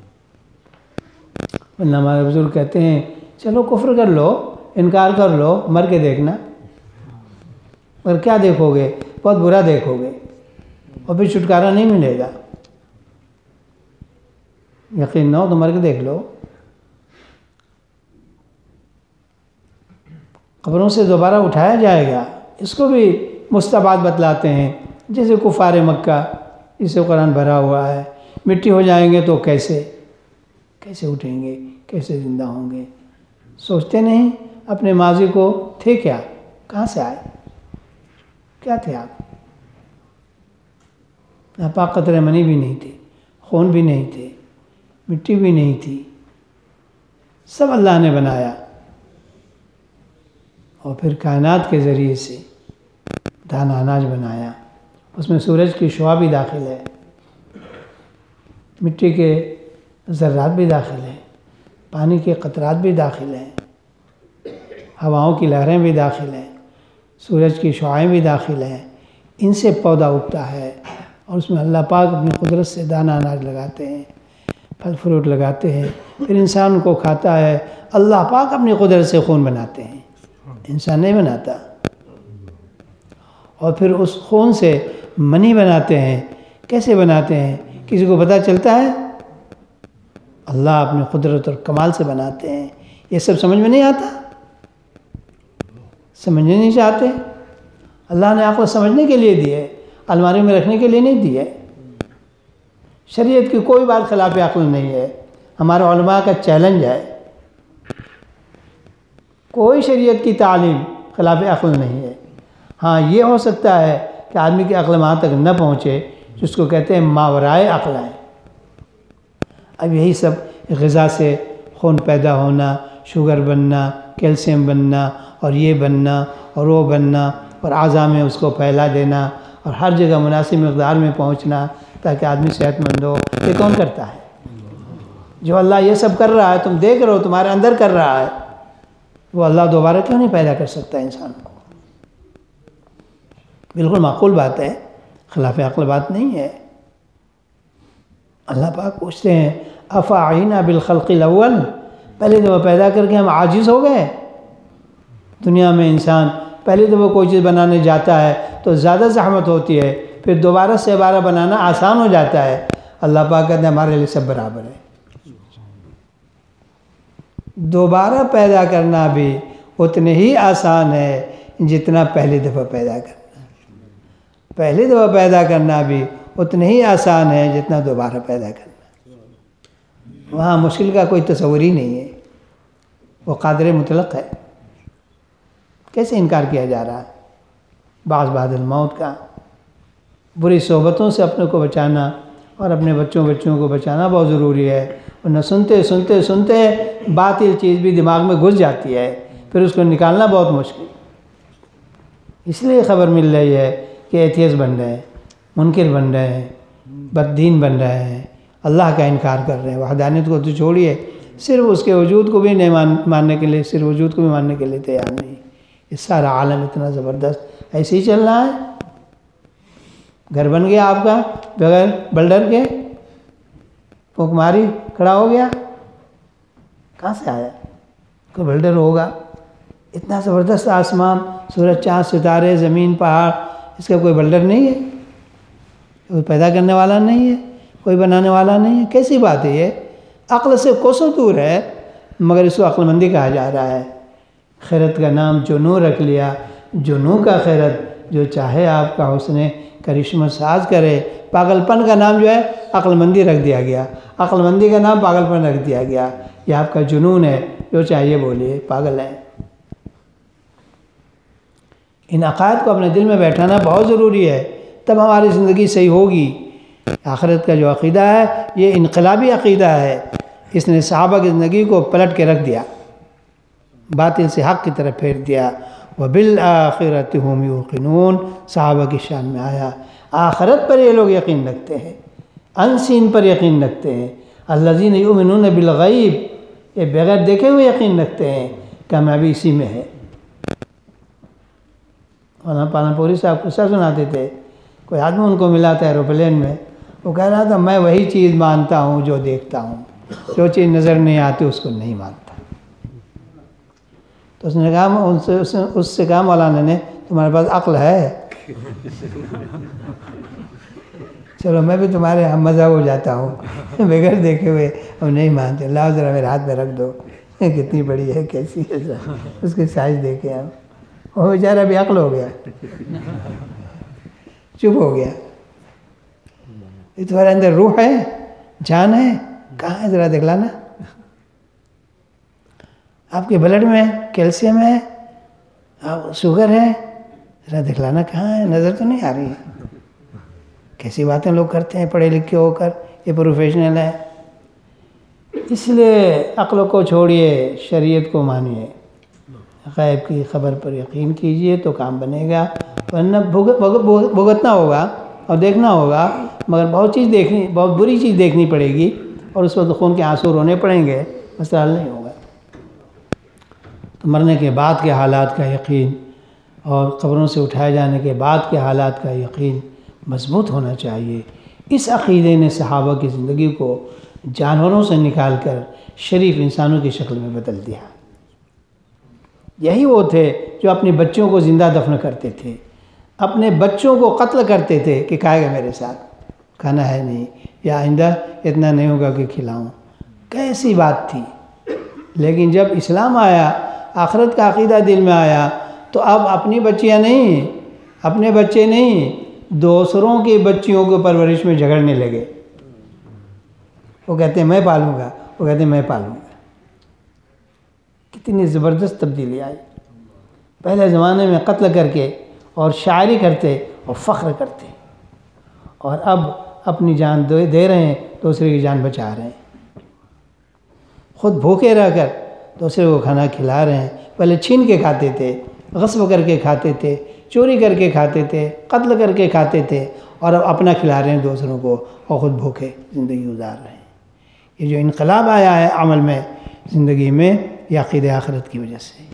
ورنہ ہمارے بزرگ کہتے ہیں چلو کفر کر لو، انکار کر لو، مر کے دیکھنا، اور کیا دیکھو گے؟ بہت برا دیکھو گے، اور پھر چھٹکارا نہیں ملے گا۔ یقین نہ ہو تو مر کے دیکھ لو۔ قبروں سے دوبارہ اٹھایا جائے گا، اس کو بھی مستبعد بتلاتے ہیں، جیسے کفار مکہ، اس سے قرآن بھرا ہوا ہے۔ مٹی ہو جائیں گے تو کیسے اٹھیں گے، کیسے زندہ ہوں گے؟ سوچتے نہیں اپنے ماضی کو، تھے کیا، کہاں سے آئے، کیا تھے آپ؟ ناپاک قطرے منی بھی نہیں تھے، خون بھی نہیں تھے، مٹی بھی نہیں تھی، سب اللہ نے بنایا، اور پھر کائنات کے ذریعے سے دانا اناج بنایا، اس میں سورج کی شعاع بھی داخل ہے، مٹی کے ذرات بھی داخل ہیں، پانی کے قطرات بھی داخل ہیں، ہواؤں کی لہریں بھی داخل ہیں، سورج کی شعاعیں بھی داخل ہیں۔ ان سے پودا اگتا ہے، اور اس میں اللہ پاک اپنی قدرت سے دانہ اناج لگاتے ہیں، پھل فروٹ لگاتے ہیں، پھر انسان کو کھاتا ہے۔ اللہ پاک اپنی قدرت سے خون بناتے ہیں، انسان نہیں بناتا، اور پھر اس خون سے منی بناتے ہیں۔ کیسے بناتے ہیں؟ کسی کو پتہ چلتا ہے؟ اللہ اپنی قدرت اور کمال سے بناتے ہیں۔ یہ سب سمجھ میں نہیں آتا، سمجھنے نہیں چاہتے۔ اللہ نے عقل سمجھنے کے لیے دی ہے، الماری میں رکھنے کے لیے نہیں دی ہے۔ شریعت کی کوئی بات خلاف عقل نہیں ہے، ہمارے علماء کا چیلنج ہے، کوئی شریعت کی تعلیم خلاف عقل نہیں ہے۔ ہاں یہ ہو سکتا ہے کہ آدمی کی عقل وہاں تک نہ پہنچے جس کو کہتے ہیں ماورائے عقلیں۔ اب یہی سب غذا سے خون پیدا ہونا، شوگر بننا، کیلشیم بننا، اور یہ بننا اور وہ بننا، اور اعضاء میں اس کو پھیلا دینا، اور ہر جگہ مناسب مقدار میں پہنچنا تاکہ آدمی صحت مند ہو، یہ کون کرتا ہے؟ جو اللہ یہ سب کر رہا ہے، تم دیکھ رہے ہو، تمہارے اندر کر رہا ہے، وہ اللہ دوبارہ کیوں نہیں پیدا کر سکتا انسان کو؟ بالکل معقول بات ہے، خلاف عقل بات نہیں ہے۔ اللہ پاک پوچھتے ہیں افعینا بالخلق الاول، پہلے دفعہ پیدا کر کے ہم عاجز ہو گئے؟ دنیا میں انسان پہلی دفعہ کوئی چیز بنانے جاتا ہے تو زیادہ زحمت ہوتی ہے، پھر دوبارہ سے دوبارہ بنانا آسان ہو جاتا ہے۔ اللہ پاک کہتے ہیں ہمارے لیے سب برابر ہے، دوبارہ پیدا کرنا بھی اتنے ہی آسان ہے جتنا پہلی دفعہ پیدا کرنا، پہلی دفعہ پیدا کرنا بھی اتنے ہی آسان ہے جتنا دوبارہ پیدا کرنا۔ وہاں مشکل کا کوئی تصور ہی نہیں ہے، وہ قادر مطلق ہے۔ کیسے انکار کیا جا رہا ہے؟ بعد الموت کا، بری صحبتوں سے اپنے کو بچانا اور اپنے بچوں کو بچانا بہت ضروری ہے، ورنہ سنتے سنتے سنتے باطل چیز بھی دماغ میں گھس جاتی ہے، پھر اس کو نکالنا بہت مشکل۔ اس لیے خبر مل رہی ہے کہ ایتھیسٹ بن رہے ہیں، منکر بن رہے ہیں، بد دین بن رہے ہیں، اللہ کا انکار کر رہے ہیں۔ وحدانیت کو تو چھوڑیے، صرف اس کے وجود کو بھی نہیں ماننے کے لیے، صرف وجود کو بھی ماننے کے لیے تیار نہیں۔ یہ سارا عالم اتنا زبردست ایسے ہی چل رہا ہے۔ گھر بن گیا آپ کا بغیر بلڈر کے، پھونک ماری کھڑا ہو گیا، کہاں سے آیا؟ کوئی بلڈر ہوگا؟ اتنا زبردست آسمان، سورج چاند ستارے زمین پہاڑ، اس کا کوئی بلڈر نہیں ہے؟ کوئی پیدا کرنے والا نہیں ہے؟ کوئی بنانے والا نہیں ہے؟ کیسی بات ہے یہ؟ عقل سے کوسوں دور ہے، مگر اس کو عقل مندی کہا جا رہا ہے۔ خیرت کا نام جنوں رکھ لیا، جنوں کا خیرت، جو چاہے آپ کا حسن کرشمہ ساز کرے۔ پاگل پن کا نام جو ہے عقل مندی رکھ دیا گیا، عقل مندی کا نام پاگل پن رکھ دیا گیا۔ یہ آپ کا جنون ہے، جو چاہیے بولیے، پاگل ہے۔ ان عقائد کو اپنے دل میں بیٹھانا بہت ضروری ہے، تب ہماری زندگی صحیح ہوگی۔ آخرت کا جو عقیدہ ہے یہ انقلابی عقیدہ ہے، اس نے صحابہ کی زندگی کو پلٹ کے رکھ دیا، باطل سے حق کی طرف پھیر دیا۔ وَبِالْآخِرَةِ هُمْ يُوقِنُونَ، صحابہ کی شان میں آیا۔ آخرت پر یہ لوگ یقین رکھتے ہیں، انسین پر یقین رکھتے ہیں۔ الَّذِينَ يُؤْمِنُونَ بِالْغَيْبِ، یہ بغیر دیکھے ہوئے یقین رکھتے ہیں، کامیابی اسی میں ہے۔ مولانا پانا پوری صاحب قصہ سناتے تھے، کوئی آدمی ان کو ملا تھا ایروپلین میں، وہ کہہ رہا تھا میں وہی چیز مانتا ہوں جو دیکھتا ہوں، جو چیز نظر نہیں آتی اس کو نہیں مانتا۔ تو اس نے کہا، اس سے کہا مولانا نے تمہارے پاس عقل ہے؟ چلو میں بھی تمہارے ہم مذہب ہو جاتا ہوں، بغیر دیکھے ہوئے ہم نہیں مانتے، لاؤ ذرا میرے ہاتھ میں رکھ دو، کتنی بڑی ہے کیسی ہے، اس کی سائز دیکھے ہم۔ وہ بیچارہ بھی عقل ہو گیا، چپ ہو گیا۔ یہ تمہارے اندر روح ہے، جان ہے، کہاں ہے ذرا دکھلانا؟ آپ کے بلڈ میں کیلشیم ہے، شوگر ہے، ذرا دکھلانا کہاں ہے؟ نظر تو نہیں آ رہی ہے۔ کیسی باتیں لوگ کرتے ہیں پڑھے لکھے ہو کر، یہ پروفیشنل ہے۔ اس لیے عقل کو چھوڑیے، شریعت کو مانیے، غیب کی خبر پر یقین کیجئے تو کام بنے گا، ورنہ بھگتنا ہوگا اور دیکھنا ہوگا، مگر بہت بری چیز دیکھنی پڑے گی، اور اس وقت خون کے آنسو رونے پڑیں گے، مسئلہ حل نہیں ہوگا۔ تو مرنے کے بعد کے حالات کا یقین اور قبروں سے اٹھائے جانے کے بعد کے حالات کا یقین مضبوط ہونا چاہیے۔ اس عقیدے نے صحابہ کی زندگی کو جانوروں سے نکال کر شریف انسانوں کی شکل میں بدل دیا۔ یہی وہ تھے جو اپنے بچوں کو زندہ دفن کرتے تھے، اپنے بچوں کو قتل کرتے تھے کہ کھائے گا میرے ساتھ، کھانا ہے نہیں، یا آئندہ اتنا نہیں ہوگا کہ کھلاؤں۔ کیسی بات تھی! لیکن جب اسلام آیا، آخرت کا عقیدہ دل میں آیا، تو اب اپنی بچیاں نہیں، اپنے بچے نہیں، دوسروں کی بچیوں کو پرورش میں جھگڑنے لگے۔ وہ کہتے ہیں میں پالوں گا، وہ کہتے ہیں میں پالوں گا۔ کتنی زبردست تبدیلی آئی۔ پہلے زمانے میں قتل کر کے اور شاعری کرتے اور فخر کرتے، اور اب اپنی جان دے رہے ہیں، دوسرے کی جان بچا رہے ہیں، خود بھوکے رہ کر دوسرے کو کھانا کھلا رہے ہیں۔ پہلے چھین کے کھاتے تھے، غصب کر کے کھاتے تھے، چوری کر کے کھاتے تھے، قتل کر کے کھاتے تھے، اور اب اپنا کھلا رہے ہیں دوسروں کو، اور خود بھوکے زندگی گزار رہے ہیں۔ یہ جو انقلاب آیا ہے عمل میں، زندگی میں، یہ عقیدہ آخرت کی وجہ سے۔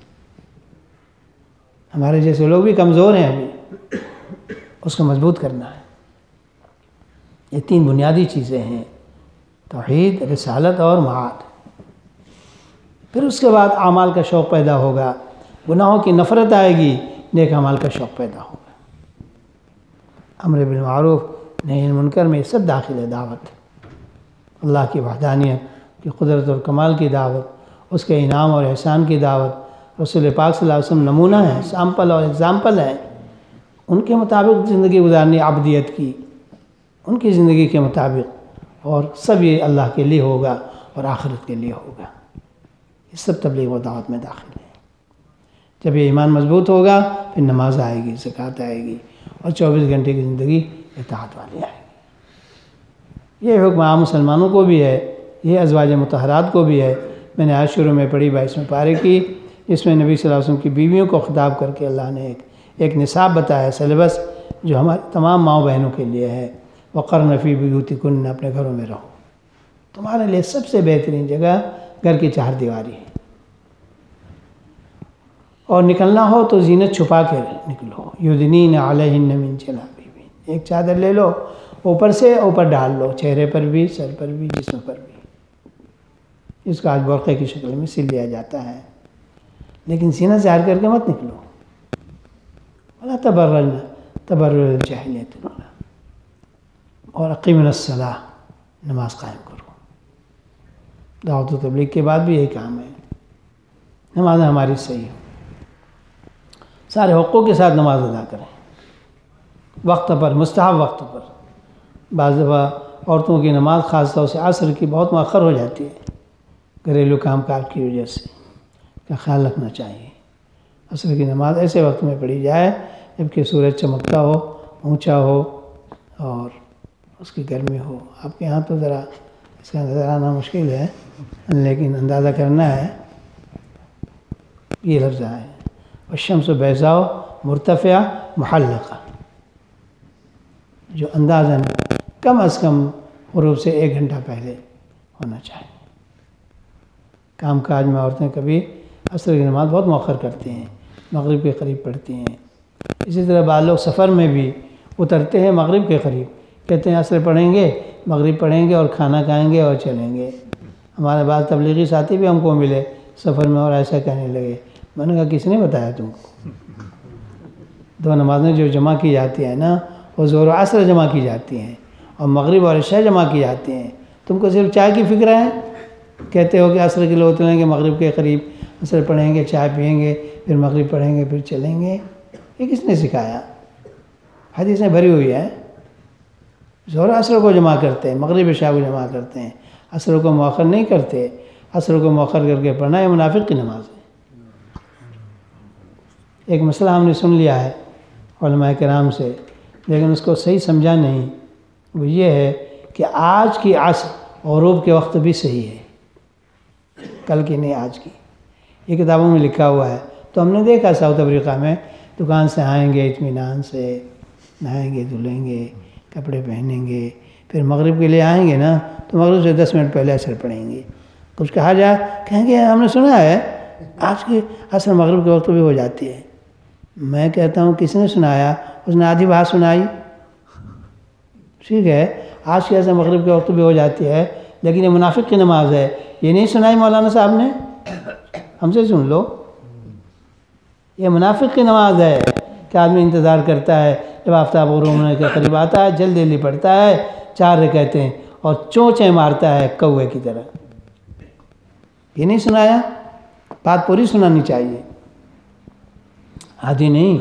ہمارے جیسے لوگ بھی کمزور ہیں ابھی، اس کو مضبوط کرنا ہے۔ یہ تین بنیادی چیزیں ہیں توحید، رسالت اور معاد۔ پھر اس کے بعد اعمال کا شوق پیدا ہوگا، گناہوں کی نفرت آئے گی، نیک اعمال کا شوق پیدا ہوگا۔ امر بالمعروف نہی عن المنکر میں یہ سب داخل ہے۔ دعوت اللہ کی وحدانیت کی قدرت اور کمال کی دعوت، اس کے انعام اور احسان کی دعوت، رسول پاک صلی اللہ علیہ وسلم نمونہ ہیں، سامپل اور ایگزامپل ہیں۔ ان کے مطابق زندگی گزارنی عبدیت کی، ان کی زندگی کے مطابق، اور سب یہ اللہ کے لیے ہوگا اور آخرت کے لیے ہوگا۔ یہ سب تبلیغ و دعوت میں داخل ہے۔ جب یہ ایمان مضبوط ہوگا پھر نماز آئے گی، زکوٰۃ آئے گی، اور 24 گھنٹے کی زندگی اطاعت والی آئے گی۔ یہ حکم عام مسلمانوں کو بھی ہے، یہ ازواج مطہرات کو بھی ہے۔ میں نے آج شروع میں پڑھی 22ویں پارے کی، جس میں نبی صلی اللہ علیہ وسلم کی بیویوں کو خطاب کر کے اللہ نے ایک نصاب بتایا، سلیبس، جو ہمارے تمام ماؤں بہنوں کے لیے ہے۔ وقرن فی بیوتکن، اپنے گھروں میں رہو، تمہارے لیے سب سے بہترین جگہ گھر کی چار دیواری ہے، اور نکلنا ہو تو زینت چھپا کے نکلو۔ یدنین علیہن من جلابیبہن، ایک چادر لے لو، اوپر سے اوپر ڈال لو، چہرے پر بھی، سر پر بھی، جسم پر بھی۔ اس کو آج برقعے کی شکل میں سل لیا جاتا ہے، لیکن زینت ظاہر کر کے مت نکلو۔ ولا تبرجن تبرج الجاہلیۃ الاولیٰ، اور اقیمن الصلاۃ، نماز قائم کرو۔ دعوت و تبلیغ کے بعد بھی یہی کام ہے، نمازیں ہماری صحیح ہو، سارے حقوق کے ساتھ نماز ادا کریں، وقت پر، مستحب وقت پر۔ بعض دفعہ عورتوں کی نماز خاص طور سے عصر کی بہت مؤخر ہو جاتی ہے، گھریلو کام کاج کی وجہ سے، کا خیال رکھنا چاہیے۔ عصر کی نماز ایسے وقت میں پڑھی جائے جبکہ سورج چمکتا ہو، اونچا ہو، اور اس کی گرمی ہو۔ آپ کے یہاں تو ذرا اس کا نظر آنا مشکل ہے، لیکن اندازہ کرنا ہے۔ یہ لفظ ہے والشمس بیضاء مرتفعہ محلقہ، جو اندازاً کم از کم غروب سے 1 گھنٹہ پہلے ہونا چاہیے۔ کام کاج میں عورتیں کبھی عصر کی نماز بہت مؤخر کرتی ہیں، مغرب کے قریب پڑھتی ہیں۔ اسی طرح بعض لوگ سفر میں بھی اترتے ہیں مغرب کے قریب، کہتے ہیں عصر پڑھیں گے، مغرب پڑھیں گے اور کھانا کھائیں گے اور چلیں گے۔ ہمارے بعض تبلیغی ساتھی بھی ہم کو ملے سفر میں اور ایسا کہنے لگے۔ میں نے کہا کس نے بتایا تم کو؟ 2 نمازیں جو جمع کی جاتی ہیں نا، وہ ظہر و عصر جمع کی جاتی ہیں، اور مغرب اور عشاء جمع کی جاتی ہیں۔ تم کو صرف چائے کی فکر ہے، کہتے ہو کہ عصر کے لوگ اتریں گے مغرب کے قریب، عصر پڑھیں گے، چائے پئیں گے، پھر مغرب پڑھیں گے، پھر چلیں گے۔ یہ کس نے سکھایا؟ حدیثیں بھری ہوئی ہے۔ ظہر عصر کو جمع کرتے ہیں، مغرب عشاء کو جمع کرتے ہیں، عصر کو مؤخر نہیں کرتے۔ عصر کو مؤخر کر کے پڑھنا یہ منافق کی نماز ہے۔ ایک مسئلہ ہم نے سن لیا ہے علماء کرام سے، لیکن اس کو صحیح سمجھا نہیں۔ وہ یہ ہے کہ آج کی عصر غروب کے وقت بھی صحیح ہے، کل کی نہیں، آج کی۔ یہ کتابوں میں لکھا ہوا ہے۔ تو ہم نے دیکھا ساؤتھ افریقہ میں دکان سے آئیں گے اطمینان سے، نہائیں گے، دھلیں گے، کپڑے پہنیں گے، پھر مغرب کے لیے آئیں گے نا تو مغرب سے 10 منٹ پہلے عصر پڑھیں گے۔ کچھ کہا جائے کہیں گے ہم نے سنا ہے آج کی عصر مغرب کے وقت بھی ہو جاتی ہے۔ میں کہتا ہوں کس نے سنایا؟ اس نے آدھی بات سنائی۔ ٹھیک ہے، آج کی عصر مغرب کے وقت بھی ہو جاتی ہے، لیکن یہ منافق کی نماز ہے، یہ نہیں سنائی مولانا صاحب نے؟ ہم سے سن لو۔ یہ منافق کی نماز ہے کہ آدمی انتظار کرتا ہے جب آفتاب غروب ہونے کے قریب آتا ہے، جلدی جلدی پڑھتا ہے 4 رکعتیں اور چونچیں مارتا ہے کوے کی طرح۔ یہ نہیں سنایا؟ بات پوری سنانی چاہیے، آدھی نہیں۔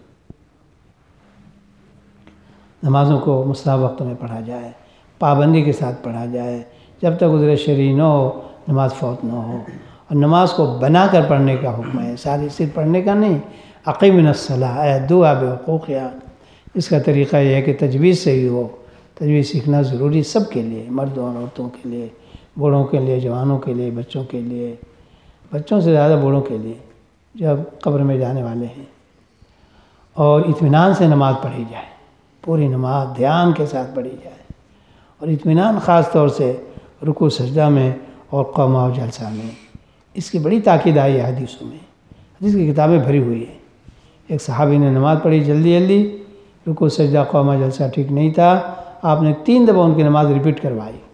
نمازوں کو مستحب وقت میں پڑھا جائے، پابندی کے ساتھ پڑھا جائے، جب تک عذر شرعی نہ ہو نماز فوت نہ ہو، اور نماز کو بنا کر پڑھنے کا حکم ہے، ساری صرف پڑھنے کا نہیں۔ اقیمنا الصلاۃ، اے دعا بحقوقہا، اس کا طریقہ یہ ہے کہ تجوید صحیح ہو۔ تجوید سیکھنا ضروری سب کے لیے، مردوں اور عورتوں کے لیے، بوڑھوں کے لیے، جوانوں کے لیے، بچوں کے لیے، بچوں سے زیادہ بوڑھوں کے لیے جو اب قبر میں جانے والے ہیں۔ اور اطمینان سے نماز پڑھی جائے، پوری نماز دھیان کے ساتھ پڑھی جائے، اور اطمینان خاص طور سے رکوع سجدہ میں اور قومہ و جلسہ میں۔ اس کی بڑی تاکید آئی ہے حدیثوں میں، حدیث کی کتابیں بھری ہوئی ہیں۔ ایک صحابی نے نماز پڑھی جلدی جلدی، رکوع سجدہ قومہ جلسہ ٹھیک نہیں تھا، آپ نے 3 دفعہ ان کی نماز ریپیٹ کروائی،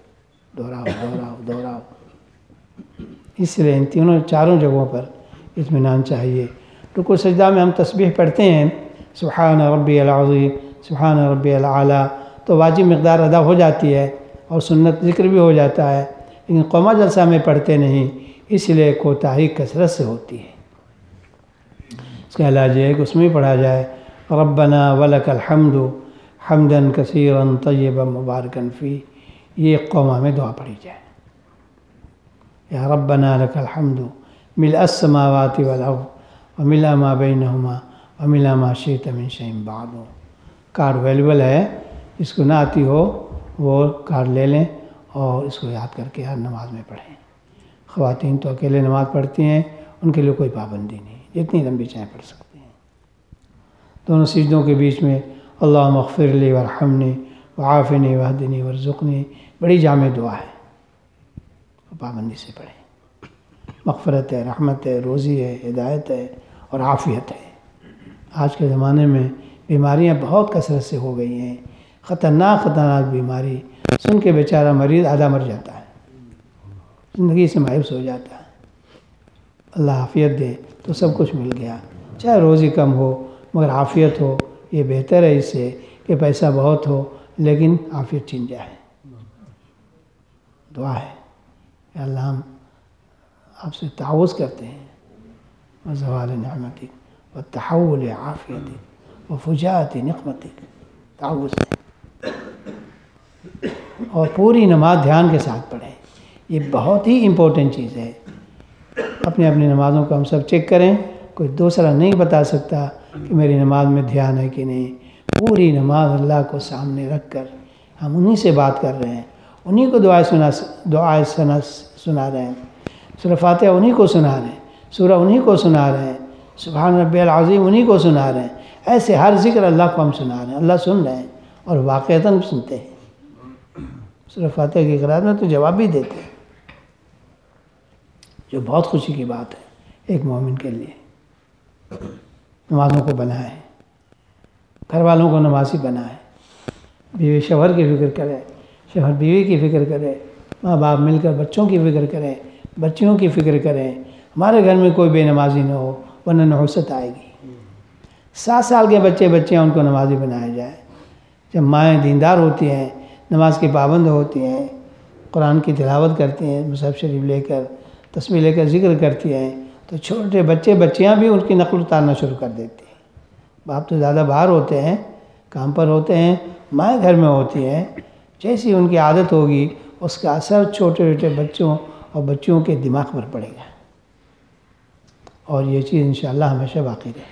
दोहराओ। इसलिए इन चारों जगहों पर इत्मीनान चाहिए। रुकू सजदा में हम तस्बीह पढ़ते हैं, सुब्हान रब्बियल अज़ीम, सुब्हान रब्बियल आला, तो वाजिब मिक़दार अदा हो जाती है और सुन्नत ज़िक्र भी हो जाता है, लेकिन क़ौमा जलसा में पढ़ते नहीं, इसलिए कोताही कसरत से होती है। इसका इलाज है कि उसमें पढ़ा जाए रब्बना वलकल हम्दु हम्दन कसीरन तय्यबन मुबारकन फ़ी, ये क़ौमा में दुआ पढ़ी जाए। या रब्बना लकल हम्दु मिलअस समावाति वल अर्ज़ व मिलअ मा बैनहुमा व मिलअ मा शि'त मिन शैइन बअदु। कार्ड अवेलेबल है, इसको ना आती हो वो कार्ड ले लें और इसको याद करके हर नमाज में पढ़ें। ख़वातीन तो अकेले नमाज़ पढ़ती हैं, उनके लिए कोई पाबंदी नहीं, जितनी लंबी चाहे पढ़ सकती हैं। दोनों सिजदों के बीच में अल्लाहुम्मा मग़फ़िरली वरहमनी वआफ़िनी वहदिनी वरज़ुक़नी बड़ी जामे दुआ है, पाबंदी से पढ़ें। मग़फ़िरत है, रहमत है, रोज़ी है, हिदायत है और आफ़ियत है। आज के ज़माने में बीमारियां बहुत कसरत से हो गई हैं, ख़तरनाक बीमारी सुन के बेचारा मरीज़ आधा मर जाता है, ज़िंदगी से मायूस हो जाता है। अल्लाह आफ़ियत दे तो सब कुछ मिल गया, चाहे रोज़ी कम हो मगर आफ़ियत हो, ये बेहतर है इससे कि पैसा बहुत हो लेकिन आफ़ियत छिन जाए। दुआ है अल्लाह हम आपसे ताउज़ करते हैं व ज़वाल निअमतिक व तहव्वुल आफ़ियतिक व फुजाअत निक़मतिक, ताउज़ है। और पूरी नमाज ध्यान के साथ पढ़ें, ये बहुत ही इम्पोर्टेंट चीज़ है। अपनी अपनी नमाज़ों को हम सब चेक करें, कोई दूसरा नहीं बता सकता कि मेरी नमाज में ध्यान है कि नहीं। पूरी नमाज अल्लाह को सामने रख कर हम उन्हीं से बात कर रहे हैं, उन्हीं को दुआएं सुना रहे हैं, सूरह फातिहा उन्हीं को सुना रहे हैं, सूरह उन्हीं को सुना रहे हैं, सुब्हान रब्बियल अज़ीम उन्हीं को सुना रहे हैं। ऐसे हर ज़िक्र अल्लाह को हम सुना रहे हैं, अल्लाह सुन रहे हैं और वाक़अतन सुनते हैं। सूरह फातिहा की क़िराअत में तो जवाब भी देते हैं, जो बहुत खुशी की बात है एक मोमिन के लिए। नमाज़ों को बनाए, घर वालों को नमाज़ी बनाए, बीवी शौहर की फ़िक्र करे, शौहर बीवी की फ़िक्र करे, माँ बाप मिलकर बच्चों की फ़िक्र करें, बच्चियों की फ़िक्र करें। हमारे घर में कोई बेनमाजी न हो वरना नहुसत आएगी। 7 साल के बच्चियाँ उनको नमाज़ी बनाया जाए। जब माएँ दीनदार होती हैं, नमाज की पाबंद होती हैं, कुरान की तिलावत करती हैं, मुसहफ़ शरीफ लेकर तस्बीह लेकर ज़िक्र करती हैं, तो छोटे बच्चियाँ भी उनकी नक़ल उतारना शुरू कर देती हैं। बाप तो ज़्यादा बाहर होते हैं, काम पर होते हैं, माएँ घर में होती हैं। जैसी उनकी आदत होगी उसका असर छोटे छोटे बच्चों और बच्चियों के दिमाग पर पड़ेगा और ये चीज़ इंशाअल्लाह हमेशा बाकी रहे।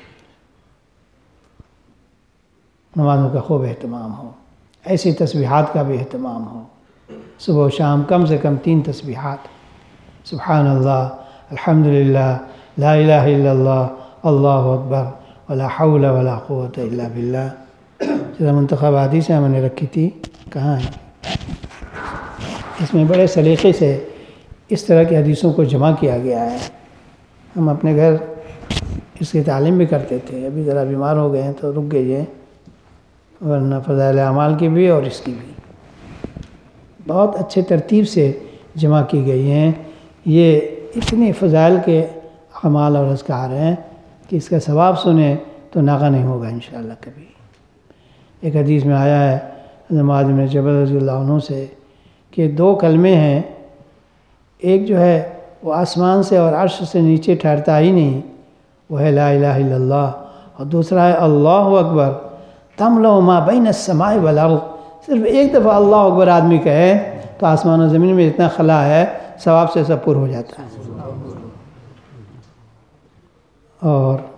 नमाज़ों का खूब एहतमाम हो, ऐसी तस्बीहात का भी एहतमाम हो। सुबह और शाम कम से कम 3 तस्बीहात, सुब्हानल्लाह, अल्हम्दुलिल्लाह, ला इलाहा इल्लल्लाह, अल्लाहु अकबर, वला हौला वला कुव्वता इल्ला बिल्लाह। जरा मुंतखब हदीसें मैंने रखी थी, कहाँ है? इसमें बड़े सलीक़े से इस तरह की हदीसों को जमा किया गया है। हम अपने घर इसकी तालीम भी करते थे, अभी ज़रा बीमार हो गए हैं तो रुक गई है, वरना फ़ज़ाइल अमाल की भी और इसकी भी बहुत अच्छे तरतीब से जमा की गई हैं। ये इतने फ़ज़ाइल के अमाल और अज़कार हैं कि इसका सवाब सुने तो नागा नहीं होगा इंशाअल्लाह कभी। एक हदीस में आया है मुआज़ बिन जबल रज़ियल्लाहु अन्हु से कि 2 कलमे हैं, एक जो है वो आसमान से और अर्श से नीचे ठहरता ही नहीं, वो है ला इलाहा इल्लल्लाह, और दूसरा है अल्लाहु अकबर तमलअ मा बैन अस्समाइ वल अर्ज़। सिर्फ एक दफ़ा अल्लाहु अकबर आदमी कहे तो आसमान और ज़मीन में जितना खला है सवाब से सब पूरा हो जाता है। और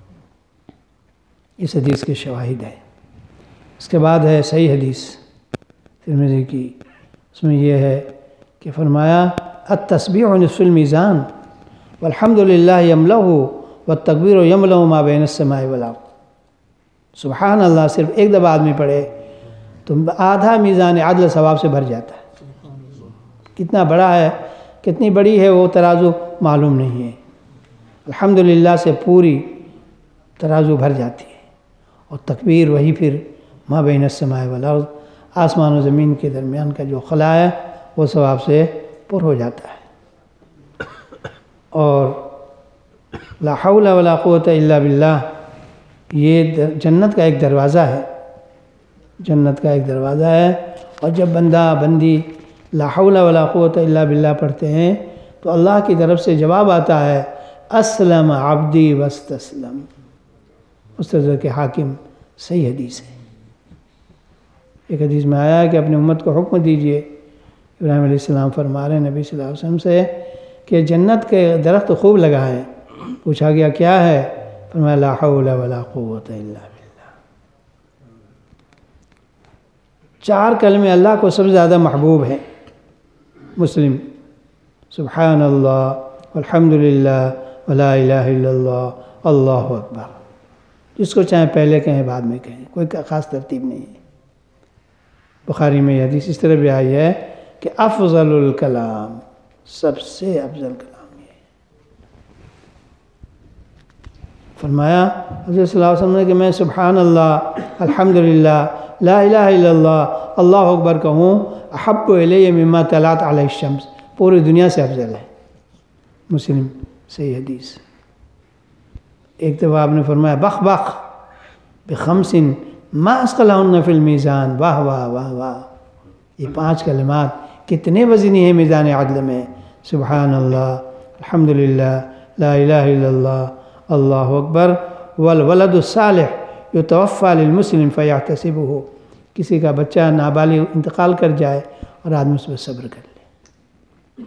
इस हदीस के शवाहिद है। इसके बाद है सही हदीस तिरमिज़ी की, उसमें यह है कि फरमाया अत-तस्बीहु निस्फ़ुल मीज़ान वल्हम्दुलिल्लाह यमलअहु वत्तकबीरु यमलअु मा बैन अस्समाइ वल अर्ज़। सुबहान अल्लाह सिर्फ एक दफ़ा आदमी पढ़े तो आधा मीज़ान आदल सवाब से भर जाता है। कितना बड़ा है, कितनी बड़ी है वो तराजू मालूम नहीं है। अल्हम्दुलिल्लाह से पूरी तराजू भर जाती है। और तकबीर वही फिर मा बैन अस्समाइ वल अर्ज़, आसमान और ज़मीन के दरमियान का जो खला है وہ ثواب سے پر ہو جاتا ہے۔ اور لا حول ولا قوت الا باللہ یہ جنت کا ایک دروازہ ہے، جنت کا ایک دروازہ ہے۔ اور جب بندہ بندی لا حول ولا قوت الا باللہ پڑھتے ہیں تو اللہ کی طرف سے جواب آتا ہے اسلم عبدی واستسلم۔ مستدرک کے حاکم صحیح حدیث ہے۔ ایک حدیث میں آیا ہے کہ اپنی امت کو حکم دیجئے، ابراہیم علیہ السلام فرما رہے ہیں نبی صلی اللہ علیہ وسلم سے کہ جنت کے درخت خوب لگائیں۔ پوچھا گیا کیا ہے؟ فرمایا لا حول ولا قوت الا باللہ۔ 4 کلمے اللہ کو سب سے زیادہ محبوب ہیں۔ مسلم سبحان اللہ والحمد للہ ولا الہ الا اللہ اللہ اکبر، جس کو چاہیں پہلے کہیں بعد میں کہیں، کوئی خاص ترتیب نہیں ہے۔ بخاری میں یہ حدیث اس طرح بھی آئی ہے کہ افضل الکلام، سب سے افضل کلام یہ ہے۔ فرمایا حضرت صلی اللہ علیہ وسلم نے کہ میں سبحان اللہ الحمدللہ لا الہ الا اللہ اللہ اکبر کہوں احب الی مما طلعت علیہ الشمس، پوری دنیا سے افضل ہے۔ مسلم صحیح حدیث۔ ایک دفعہ آپ نے فرمایا بخ بخ بخمس ما اسقلہن فی المیزان، واہ واہ واہ واہ، یہ 5 کلمات کتنے وزنی ہیں میزان عدل میں۔ سبحان اللہ الحمدللہ لا الہ الا اللہ اللہ اکبر والولد الصالح یتوفی للمسلم فیحتسبہ، کسی کا بچہ نابالغ انتقال کر جائے اور آدمی اس پر صبر کر لے۔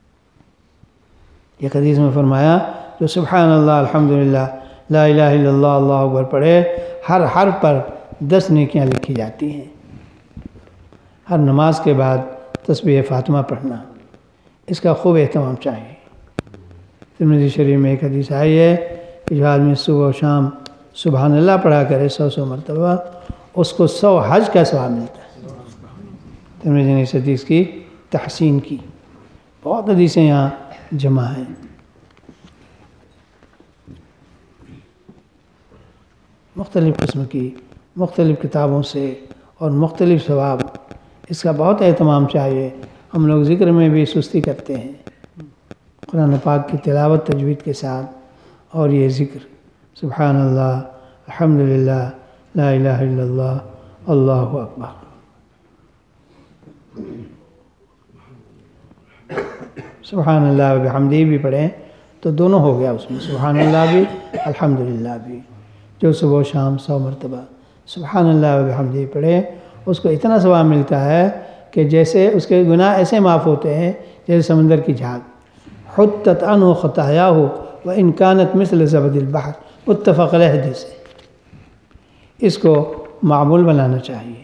یہ حدیث میں فرمایا جو سبحان اللہ الحمدللہ لا الہ الا اللہ اللہ اکبر پڑھے، ہر حرف پر 10 نیکیاں لکھی جاتی ہیں۔ ہر نماز کے بعد تسبیح فاطمہ پڑھنا، اس کا خوب اہتمام چاہیے۔ ترمذی شریف میں ایک حدیث آئی ہے کہ جو آدمی صبح و شام سبحان اللہ پڑھا کرے 100 مرتبہ، اس کو 100 حج کا ثواب ملتا ہے۔ ترمذی نے اس حدیث کی تحسین کی۔ بہت حدیثیں یہاں جمع ہیں۔ مختلف قسم کی مختلف کتابوں سے اور مختلف ثواب، اس کا بہت اہتمام چاہیے۔ ہم لوگ ذکر میں بھی سستی کرتے ہیں، قرآن پاک کی تلاوت تجوید کے ساتھ، اور یہ ذکر سبحان اللہ الحمدللہ لا الہ الا اللہ اللہ اکبر۔ سبحان اللہ و بحمدہ بھی پڑھیں تو دونوں ہو گیا اس میں، سبحان اللہ بھی الحمدللہ بھی۔ جو صبح و شام 100 مرتبہ سبحان اللہ و بحمدہ پڑھے، اس کو اتنا ثواب ملتا ہے کہ جیسے اس کے گناہ ایسے معاف ہوتے ہیں جیسے سمندر کی جھاگ۔ حطت عنہ خطایاہ وان کانت مثل زبد البحر، متفق علیہ حدیث ہے۔ اس کو معمول بنانا چاہیے۔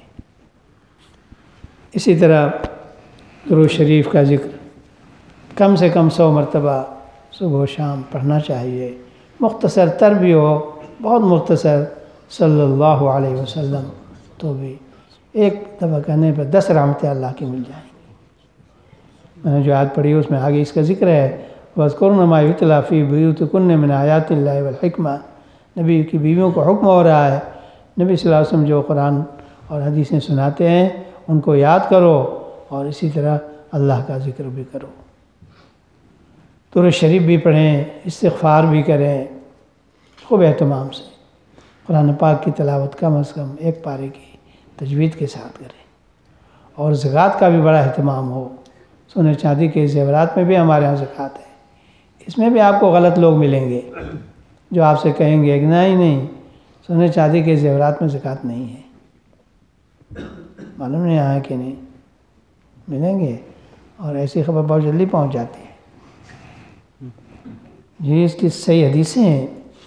اسی طرح درود شریف کا ذکر کم سے کم 100 مرتبہ صبح و شام پڑھنا چاہیے، مختصر تر بھی ہو، بہت مختصر، صلی اللہ علیہ وسلم، تو بھی ایک دفعہ کہنے پر 10 رحمتیں اللہ کی مل جائیں گی۔ میں نے جو آیت پڑھی اس میں آگے اس کا ذکر ہے وَاذْكُرْنَ مَا يُتْلَىٰ فِي بُيُوتِكُنَّ مِنْ آيَاتِ اللَّهِ وَالْحِكْمَةِ، نبی کی بیویوں کو حکم ہو رہا ہے، نبی صلی اللہ علیہ وسلم جو قرآن اور حدیثیں سناتے ہیں ان کو یاد کرو، اور اسی طرح اللہ کا ذکر بھی کرو، درود شریف بھی پڑھیں، استغفار بھی کریں، خوب اہتمام سے قرآن پاک کی تلاوت کم از کم 1 پارے کی تجوید کے ساتھ کریں، اور زکوٰۃ کا بھی بڑا اہتمام ہو۔ سونے چاندی کے زیورات میں بھی ہمارے ہاں زکوٰۃ ہے، اس میں بھی آپ کو غلط لوگ ملیں گے جو آپ سے کہیں گے کہ نہیں سونے چاندی کے زیورات میں زکوٰۃ نہیں ہے۔ معلوم نہیں آیا کہ نہیں ملیں گے، اور ایسی خبر بہت جلدی پہنچ جاتی ہے۔ جی اس کی صحیح حدیثیں ہیں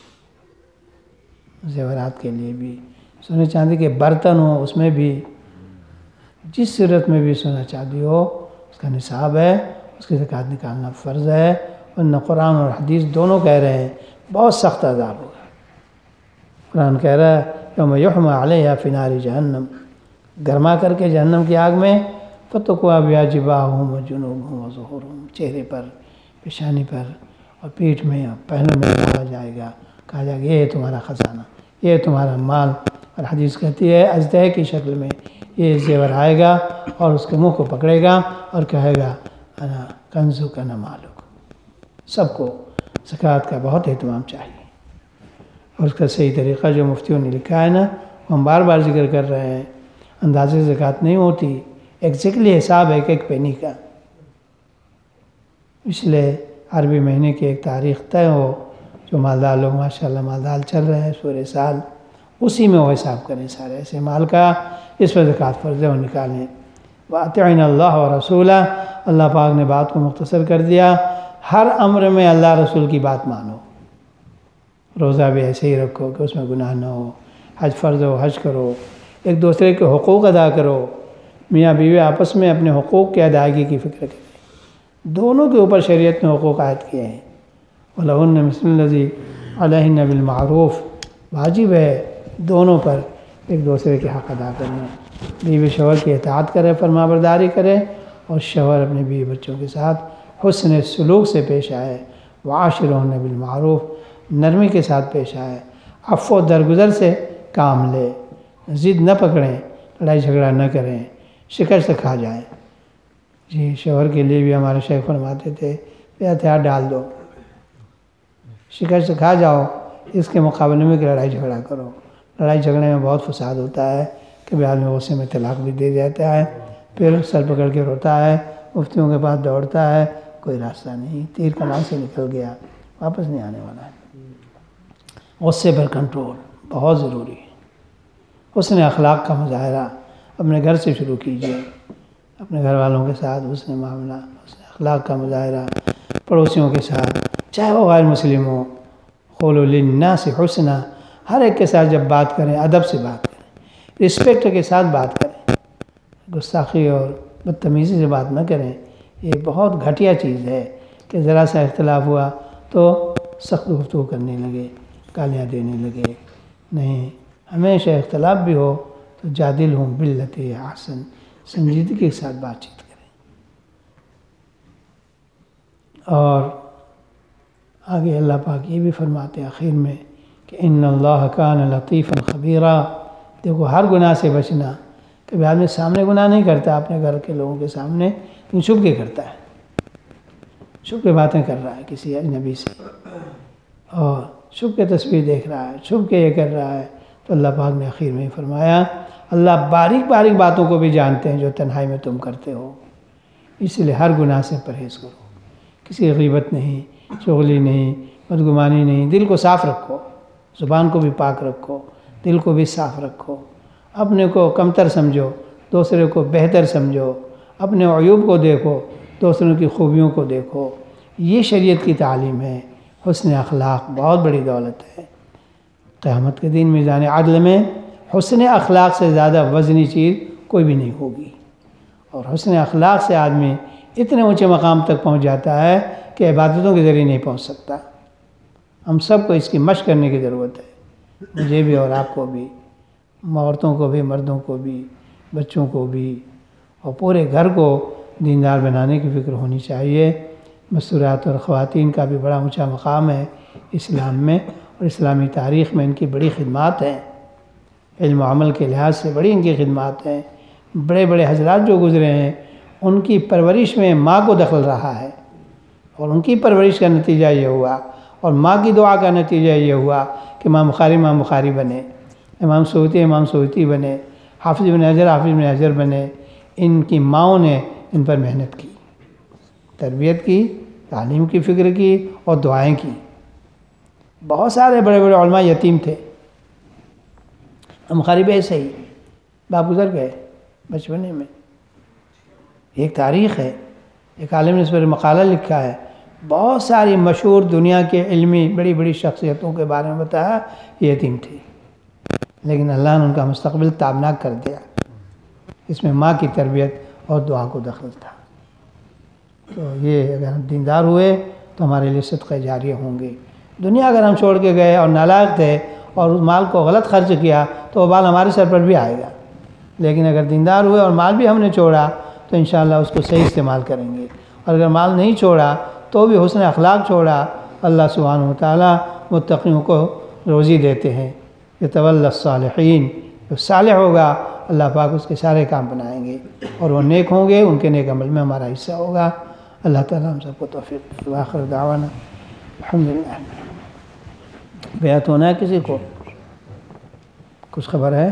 زیورات کے لیے بھی، سونے چاندی کے برتن ہوں اس میں بھی، جس صورت میں بھی سونا چاندی ہو اس کا نصاب ہے، اس کی زکوٰۃ نکالنا فرض ہے، ورنہ قرآن اور حدیث دونوں کہہ رہے ہیں بہت سخت عذاب ہوگا۔ قرآن کہہ رہا ہے یوم یحمى علیہا فی نار جہنم، گرما کر کے جہنم کی آگ میں، فتقوا بہا جباہہم وجنوبہم وظہورہم، چہرے پر، پیشانی پر اور پیٹھ میں اور پہنوں میں ڈالا جائے گا، کہا جائے گا یہ ہے تمہارا خزانہ، یہ ہے تمہارا مال، اور حدیث کہتی ہے اژدہے کی شکل میں یہ زیور آئے گا اور اس کے منہ کو پکڑے گا اور کہے گا انا کنزک انا مالک۔ سب کو زکوٰۃ کا بہت اہتمام چاہیے، اور اس کا صحیح طریقہ جو مفتیوں نے لکھا ہے نا، ہم بار بار ذکر کر رہے ہیں، اندازے سے زکوٰۃ نہیں ہوتی، ایگزیکٹلی حساب ہے ایک پینی کا۔ اس لیے عربی مہینے کی ایک تاریخ طے ہو، جو مالدار لوگ ماشاءاللہ مالدار چل رہے ہیں پورے سال، اسی میں وہ حساب کریں سارے ایسے مال کا، اس پر زکوٰۃ فرض ہے، وہ نکالیں۔ وَأَطِعْنَا اللَّهَ وَرَسُولَهُ، اللہ پاک نے بات کو مختصر کر دیا، ہر امر میں اللہ رسول کی بات مانو۔ روزہ بھی ایسے ہی رکھو کہ اس میں گناہ نہ ہو، حج فرض ہو حج کرو، ایک دوسرے کے حقوق ادا کرو، میاں بیوی آپس میں اپنے حقوق کی ادائیگی کی فکر کریں، دونوں کے اوپر شریعت نے حقوق عائد کیے ہیں۔ وَلَهُنَّ مِثْلُ الَّذِي عَلَيْهِنَّ بِالْمَعْرُوفِ، واجب ہے دونوں پر ایک دوسرے کے حق ادا کرنا، بیوی شوہر کی اطاعت کرے، فرما برداری کرے، اور شوہر اپنے بیوی بچوں کے ساتھ حسن سلوک سے پیش آئے، وَعَاشِرُهُنَّ بِالْمَعْرُوفِ، نرمی کے ساتھ پیش آئے، عفو و درگزر سے کام لے، ضد نہ پکڑیں، لڑائی جھگڑا نہ کریں، شکست کھا جائیں۔ جی شوہر کے لیے بھی ہمارے شیخ فرماتے تھے کہ ہتھیار ڈال دو، شکست کھا جاؤ، اس کے مقابلے میں کہ لڑائی جھگڑا کرو۔ لڑائی جھگڑے میں بہت فساد ہوتا ہے، کبھی آدمی غصے میں طلاق بھی دے دیتا ہے، پھر سر پکڑ کے روتا ہے، مفتیوں کے پاس دوڑتا ہے، کوئی راستہ نہیں، تیر کمان سے نکل گیا، واپس نہیں آنے والا ہے۔ غصے پر کنٹرول بہت ضروری ہے۔ حسن اخلاق کا مظاہرہ اپنے گھر سے شروع کیجیے، اپنے گھر والوں کے ساتھ حسن معاملہ، حسن اخلاق کا مظاہرہ، پڑوسیوں کے ساتھ، چاہے وہ غیر مسلم ہو، قولوا للناس حسنا، ہر ایک کے ساتھ جب بات کریں ادب سے بات کریں، رسپیکٹ کے ساتھ بات کریں، گستاخی اور بدتمیزی سے بات نہ کریں۔ یہ بہت گھٹیا چیز ہے کہ ذرا سا اختلاف ہوا تو سخت گفتگو کرنے لگے، گالیاں دینے لگے۔ نہیں، ہمیشہ اختلاف بھی ہو تو جادلہم باللتی ہی احسن، سنجیدگی کے ساتھ بات چیت کریں۔ اور آگے اللہ پاک یہ بھی فرماتے ہیں آخر میں کہ ان اللہ کان لطیفا خبیرا، دیکھو ہر گناہ سے بچنا، کبھی آدمی سامنے گناہ نہیں کرتا اپنے گھر کے لوگوں کے سامنے، لیکن چھپ کے کرتا ہے، چھپ کے باتیں کر رہا ہے کسی اجنبی سے، اور چھپ کے تصویر دیکھ رہا ہے، چھپ کے یہ کر رہا ہے، تو اللہ پاک نے آخر میں فرمایا اللہ باریک باریک باتوں کو بھی جانتے ہیں جو تنہائی میں تم کرتے ہو، اس لیے ہر گناہ سے پرہیز کرو، کسی غیبت نہیں، چغلی نہیں، بدگمانی نہیں، دل کو صاف رکھو، زبان کو بھی پاک رکھو، دل کو بھی صاف رکھو، اپنے کو کمتر سمجھو، دوسرے کو بہتر سمجھو، اپنے عیوب کو دیکھو، دوسروں کی خوبیوں کو دیکھو، یہ شریعت کی تعلیم ہے۔ حسن اخلاق بہت بڑی دولت ہے، قیامت کے دن میزان عدل میں حسن اخلاق سے زیادہ وزنی چیز کوئی بھی نہیں ہوگی، اور حسن اخلاق سے آدمی اتنے اونچے مقام تک پہنچ جاتا ہے کہ عبادتوں کے ذریعے نہیں پہنچ سکتا۔ ہم سب کو اس کی مشق کرنے کی ضرورت ہے، مجھے بھی اور آپ کو بھی، عورتوں کو بھی، مردوں کو بھی، بچوں کو بھی، اور پورے گھر کو دیندار بنانے کی فکر ہونی چاہیے۔ مستورات اور خواتین کا بھی بڑا اونچا مقام ہے اسلام میں، اور اسلامی تاریخ میں ان کی بڑی خدمات ہیں، علم و عمل کے لحاظ سے بڑی ان کی خدمات ہیں۔ بڑے بڑے حضرات جو گزرے ہیں ان کی پرورش میں ماں کو دخل رہا ہے، اور ان کی پرورش کا نتیجہ یہ ہوا، اور ماں کی دعا کا نتیجہ یہ ہوا کہ امام بخاری بنے، امام سیوطی بنے، حافظ ابن حجر بنے۔ ان کی ماؤں نے ان پر محنت کی، تربیت کی، تعلیم کی فکر کی، اور دعائیں کی۔ بہت سارے بڑے بڑے علماء یتیم تھے، بخاری بھی ایسے ہی باپ گزر گئے بچپنے میں، ایک تاریخ ہے، ایک عالم نے اس پر مقالہ لکھا ہے، بہت ساری مشہور دنیا کے علمی بڑی بڑی شخصیتوں کے بارے میں بتایا، یہ یتیم تھی، لیکن اللہ نے ان کا مستقبل تابناک کر دیا، اس میں ماں کی تربیت اور دعا کو دخل تھا۔ تو یہ اگر ہم دیندار ہوئے تو ہمارے لیے صدقہ جاریہ ہوں گے۔ دنیا اگر ہم چھوڑ کے گئے اور نالائق تھے اور اس مال کو غلط خرچ کیا تو وہ بال ہمارے سر پر بھی آئے گا، لیکن اگر دیندار ہوئے اور مال بھی ہم نے چھوڑا تو انشاءاللہ اس کو صحیح استعمال کریں گے، اور اگر مال نہیں چھوڑا تو بھی حسن اخلاق چھوڑا، اللہ سبحانہ وتعالی متقیوں کو روزی دیتے ہیں، یتولی الصالحین، جو صالح ہوگا اللہ پاک اس کے سارے کام بنائیں گے اور وہ نیک ہوں گے، ان کے نیک عمل میں ہمارا حصہ ہوگا۔ اللہ تعالیٰ ہم سب کو توفیق۔ وآخر دعوانا الحمدللہ۔ بیعت ہونا ہے کسی کو؟ کچھ خبر ہے؟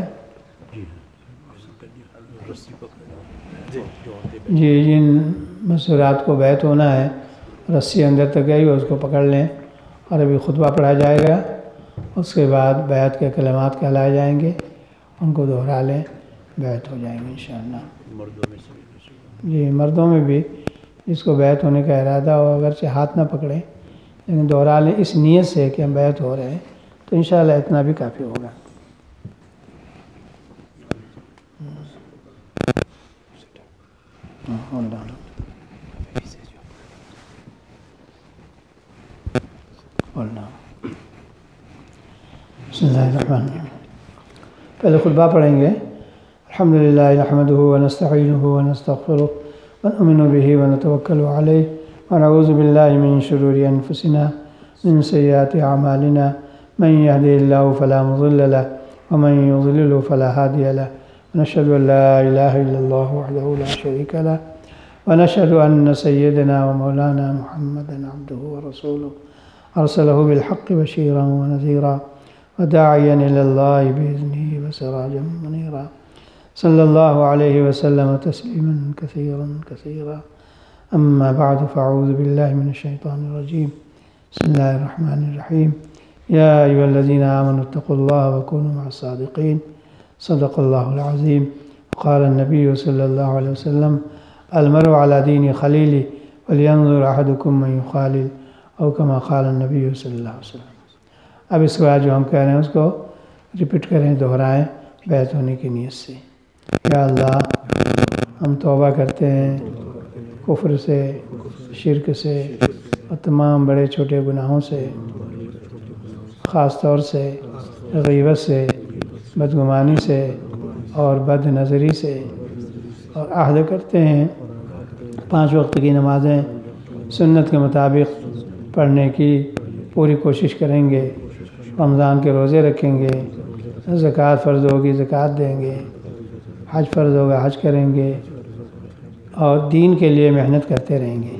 جی، جن مسورات کو بیعت ہونا ہے رسی اندر تک گئی اس کو پکڑ لیں، اور ابھی خطبہ پڑھا جائے گا، اس کے بعد بیعت کے کلمات کہلائے جائیں گے، ان کو دہرا لیں، بیعت ہو جائیں گے انشاءاللہ۔ جی، مردوں میں بھی جس کو بیعت ہونے کا ارادہ ہو اگرچہ ہاتھ نہ پکڑیں لیکن دہرا لیں اس نیت سے کہ ہم بیعت ہو رہے ہیں، تو انشاءاللہ اتنا بھی کافی ہوگا۔ بسم اللہ الرحمن الرحیم۔ پہلے خطبہ پڑھیں گے۔ الحمدللہ نحمدہ ونستعینہ ونستغفرہ ونؤمن بہ ونتوکل علیہ ونعوذ باللہ من شرور انفسنا من سیئات اعمالنا من یهده اللہ فلا مضل له ومن یضلل فلا هادی له ونشهد ان لا الہ الا اللہ وحدہ لا شریک له ونشهد ان سیدنا ومولانا محمدا عبدہ ورسولہ ارسلہ بالحق بشیرا ونذیرا وداعیا الی اللہ بإذنہ وسراجا منیرا صلی اللہ علیہ وسلم تسلیما کثیرا کثیرا اما بعد فاعوذ باللہ من الشیطان الرجیم بسم اللہ الرحمن الرحیم یا ایھا الذین آمنوا اتقوا اللہ وکونوا مع الصادقین صدق اللہ العظیم قال النبی صلی اللہ علیہ وسلم المرء علی دین خلیلہ ولینظر احدکم من یخالل او کما قال النبی صلی اللہ علیہ وسلم۔ اب اس کے بعد جو ہم کہہ رہے ہیں اس کو ریپیٹ کریں، دہرائیں بیعت ہونے کی نیت سے۔ یا اللہ، ہم توبہ کرتے ہیں کفر سے، شرک سے اور تمام بڑے چھوٹے گناہوں سے، خاص طور سے غیبت سے، بدگمانی سے اور بد نظری سے، اور عہد کرتے ہیں 5 وقت کی نمازیں سنت کے مطابق پڑھنے کی پوری کوشش کریں گے، رمضان کے روزے رکھیں گے، زکوٰۃ فرض ہوگی زکوٰۃ دیں گے، حج فرض ہوگا حج کریں گے، اور دین کے لیے محنت کرتے رہیں گے۔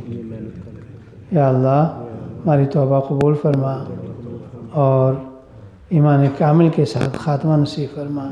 یا اللہ، ہماری توبہ قبول فرما اور ایمان کامل کے ساتھ خاتمہ نصیب فرما،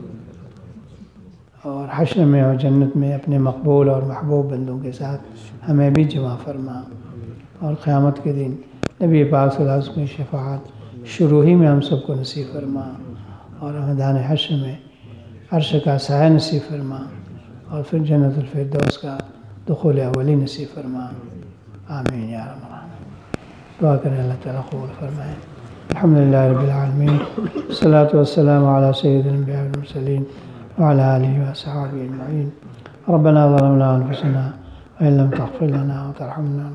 اور حشر میں اور جنت میں اپنے مقبول اور محبوب بندوں کے ساتھ ہمیں بھی جمع فرما، اور قیامت کے دن نبی پاک صلی اللہ علیہ وسلم کی شفاعت شروع ہی میں ہم سب کو نصیب فرما، اور میدان حشر میں عرش کا سایہ نصیب فرما، اور پھر جنت الفردوس کا دخول اولی نصیب فرما، آمین یا رب العالمین۔ دعا کریں اللہ تعالیٰ قبول فرمائے۔ الحمدللہ رب العالمین، والصلاۃ والسلام علی سید الانبیاء والمرسلین وعلی آلہ وصحبہ اجمعین۔ ربنا ظلمنا انفسنا وإن لم تغفر لنا وترحمنا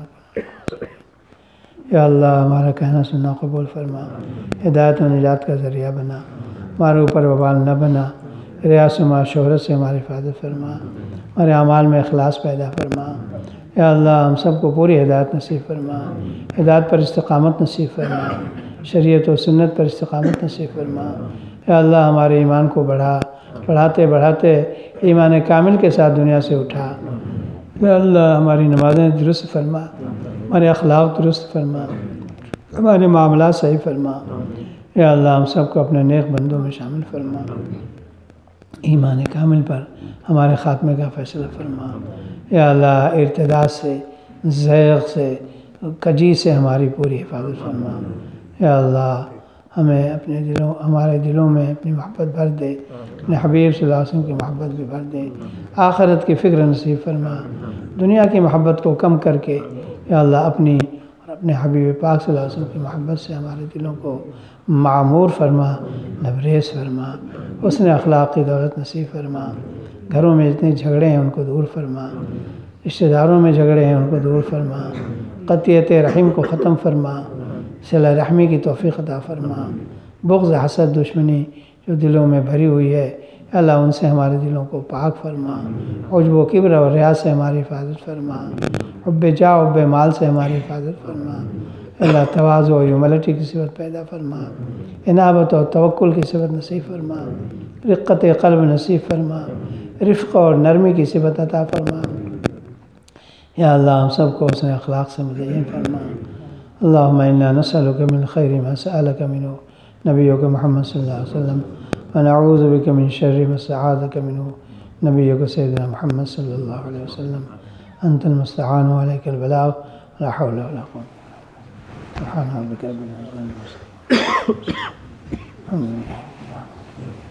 یا اللہ، ہمارا کہنا سننا قبول فرما، ہدایت و نجات کا ذریعہ بنا، ہمارے اوپر وبال نہ بنا، ریاست و شہرت سے ہماری حفاظت فرما، ہمارے اعمال میں اخلاص پیدا فرما۔ یا اللہ، ہم سب کو پوری ہدایت نصیب فرما، ہدایت پر استقامت نصیب فرما، شریعت و سنت پر استقامت نصیب فرما۔ یا اللہ، ہمارے ایمان کو بڑھاتے بڑھاتے ایمان کامل کے ساتھ دنیا سے اٹھا۔ یا اللہ، ہماری نمازیں درست فرما، ہمارے اخلاق درست فرما، ہمارے معاملات صحیح فرما۔ یا اللہ، ہم سب کو اپنے نیک بندوں میں شامل فرما، ایمان کامل پر ہمارے خاتمے کا فیصلہ فرما۔ یا اللہ، ارتداد سے، زیغ سے، کجی سے ہماری پوری حفاظت فرما۔ یا اللہ، ہمیں ہمارے دلوں میں اپنی محبت بھر دے، اپنے حبیب صلی اللہ علیہ وسلم کی محبت بھی بھر دے، آخرت کی فکر نصیب فرما، دنیا کی محبت کو کم کر کے یا اللہ اپنی اور اپنے حبیب پاک صلی اللہ علیہ وسلم کی محبت سے ہمارے دلوں کو معمور فرما، لبریز فرما، حسن اخلاق کی دولت نصیب فرما۔ گھروں میں جتنے جھگڑے ہیں ان کو دور فرما، رشتہ داروں میں جھگڑے ہیں ان کو دور فرما، قطعیت رحم کو ختم فرما، صلہ رحمی کی توفیق عطا فرما، بغض حسد دشمنی جو دلوں میں بھری ہوئی ہے یا اللہ ان سے ہمارے دلوں کو پاک فرما، عجب و کبر اور ریا سے ہماری حفاظت فرما، حب جاہ حب مال سے ہماری حفاظت فرما۔ اللہ تواضع و ہیوملٹی کی صفت پیدا فرما، انابت و توکل کی صفت نصیب فرما، رقت قلب نصیب فرما، رفق اور نرمی کی صفت عطا فرما۔ یا اللہ ہم سب کو حسن اخلاق سے مزین فرما۔ اللہم انا نسألک من خیر ما سألک منہ نبیک محمد صلی اللہ علیہ وسلم ونعوذ بک من شر ما استعاذک منہ نبیک سیدنا محمد صلی اللہ علیہ وسلم۔ انت المستعان وعلیک البلاغ لا حول ولا قوة سبحان ربک رب العزة عما یصفون الحمد للہ۔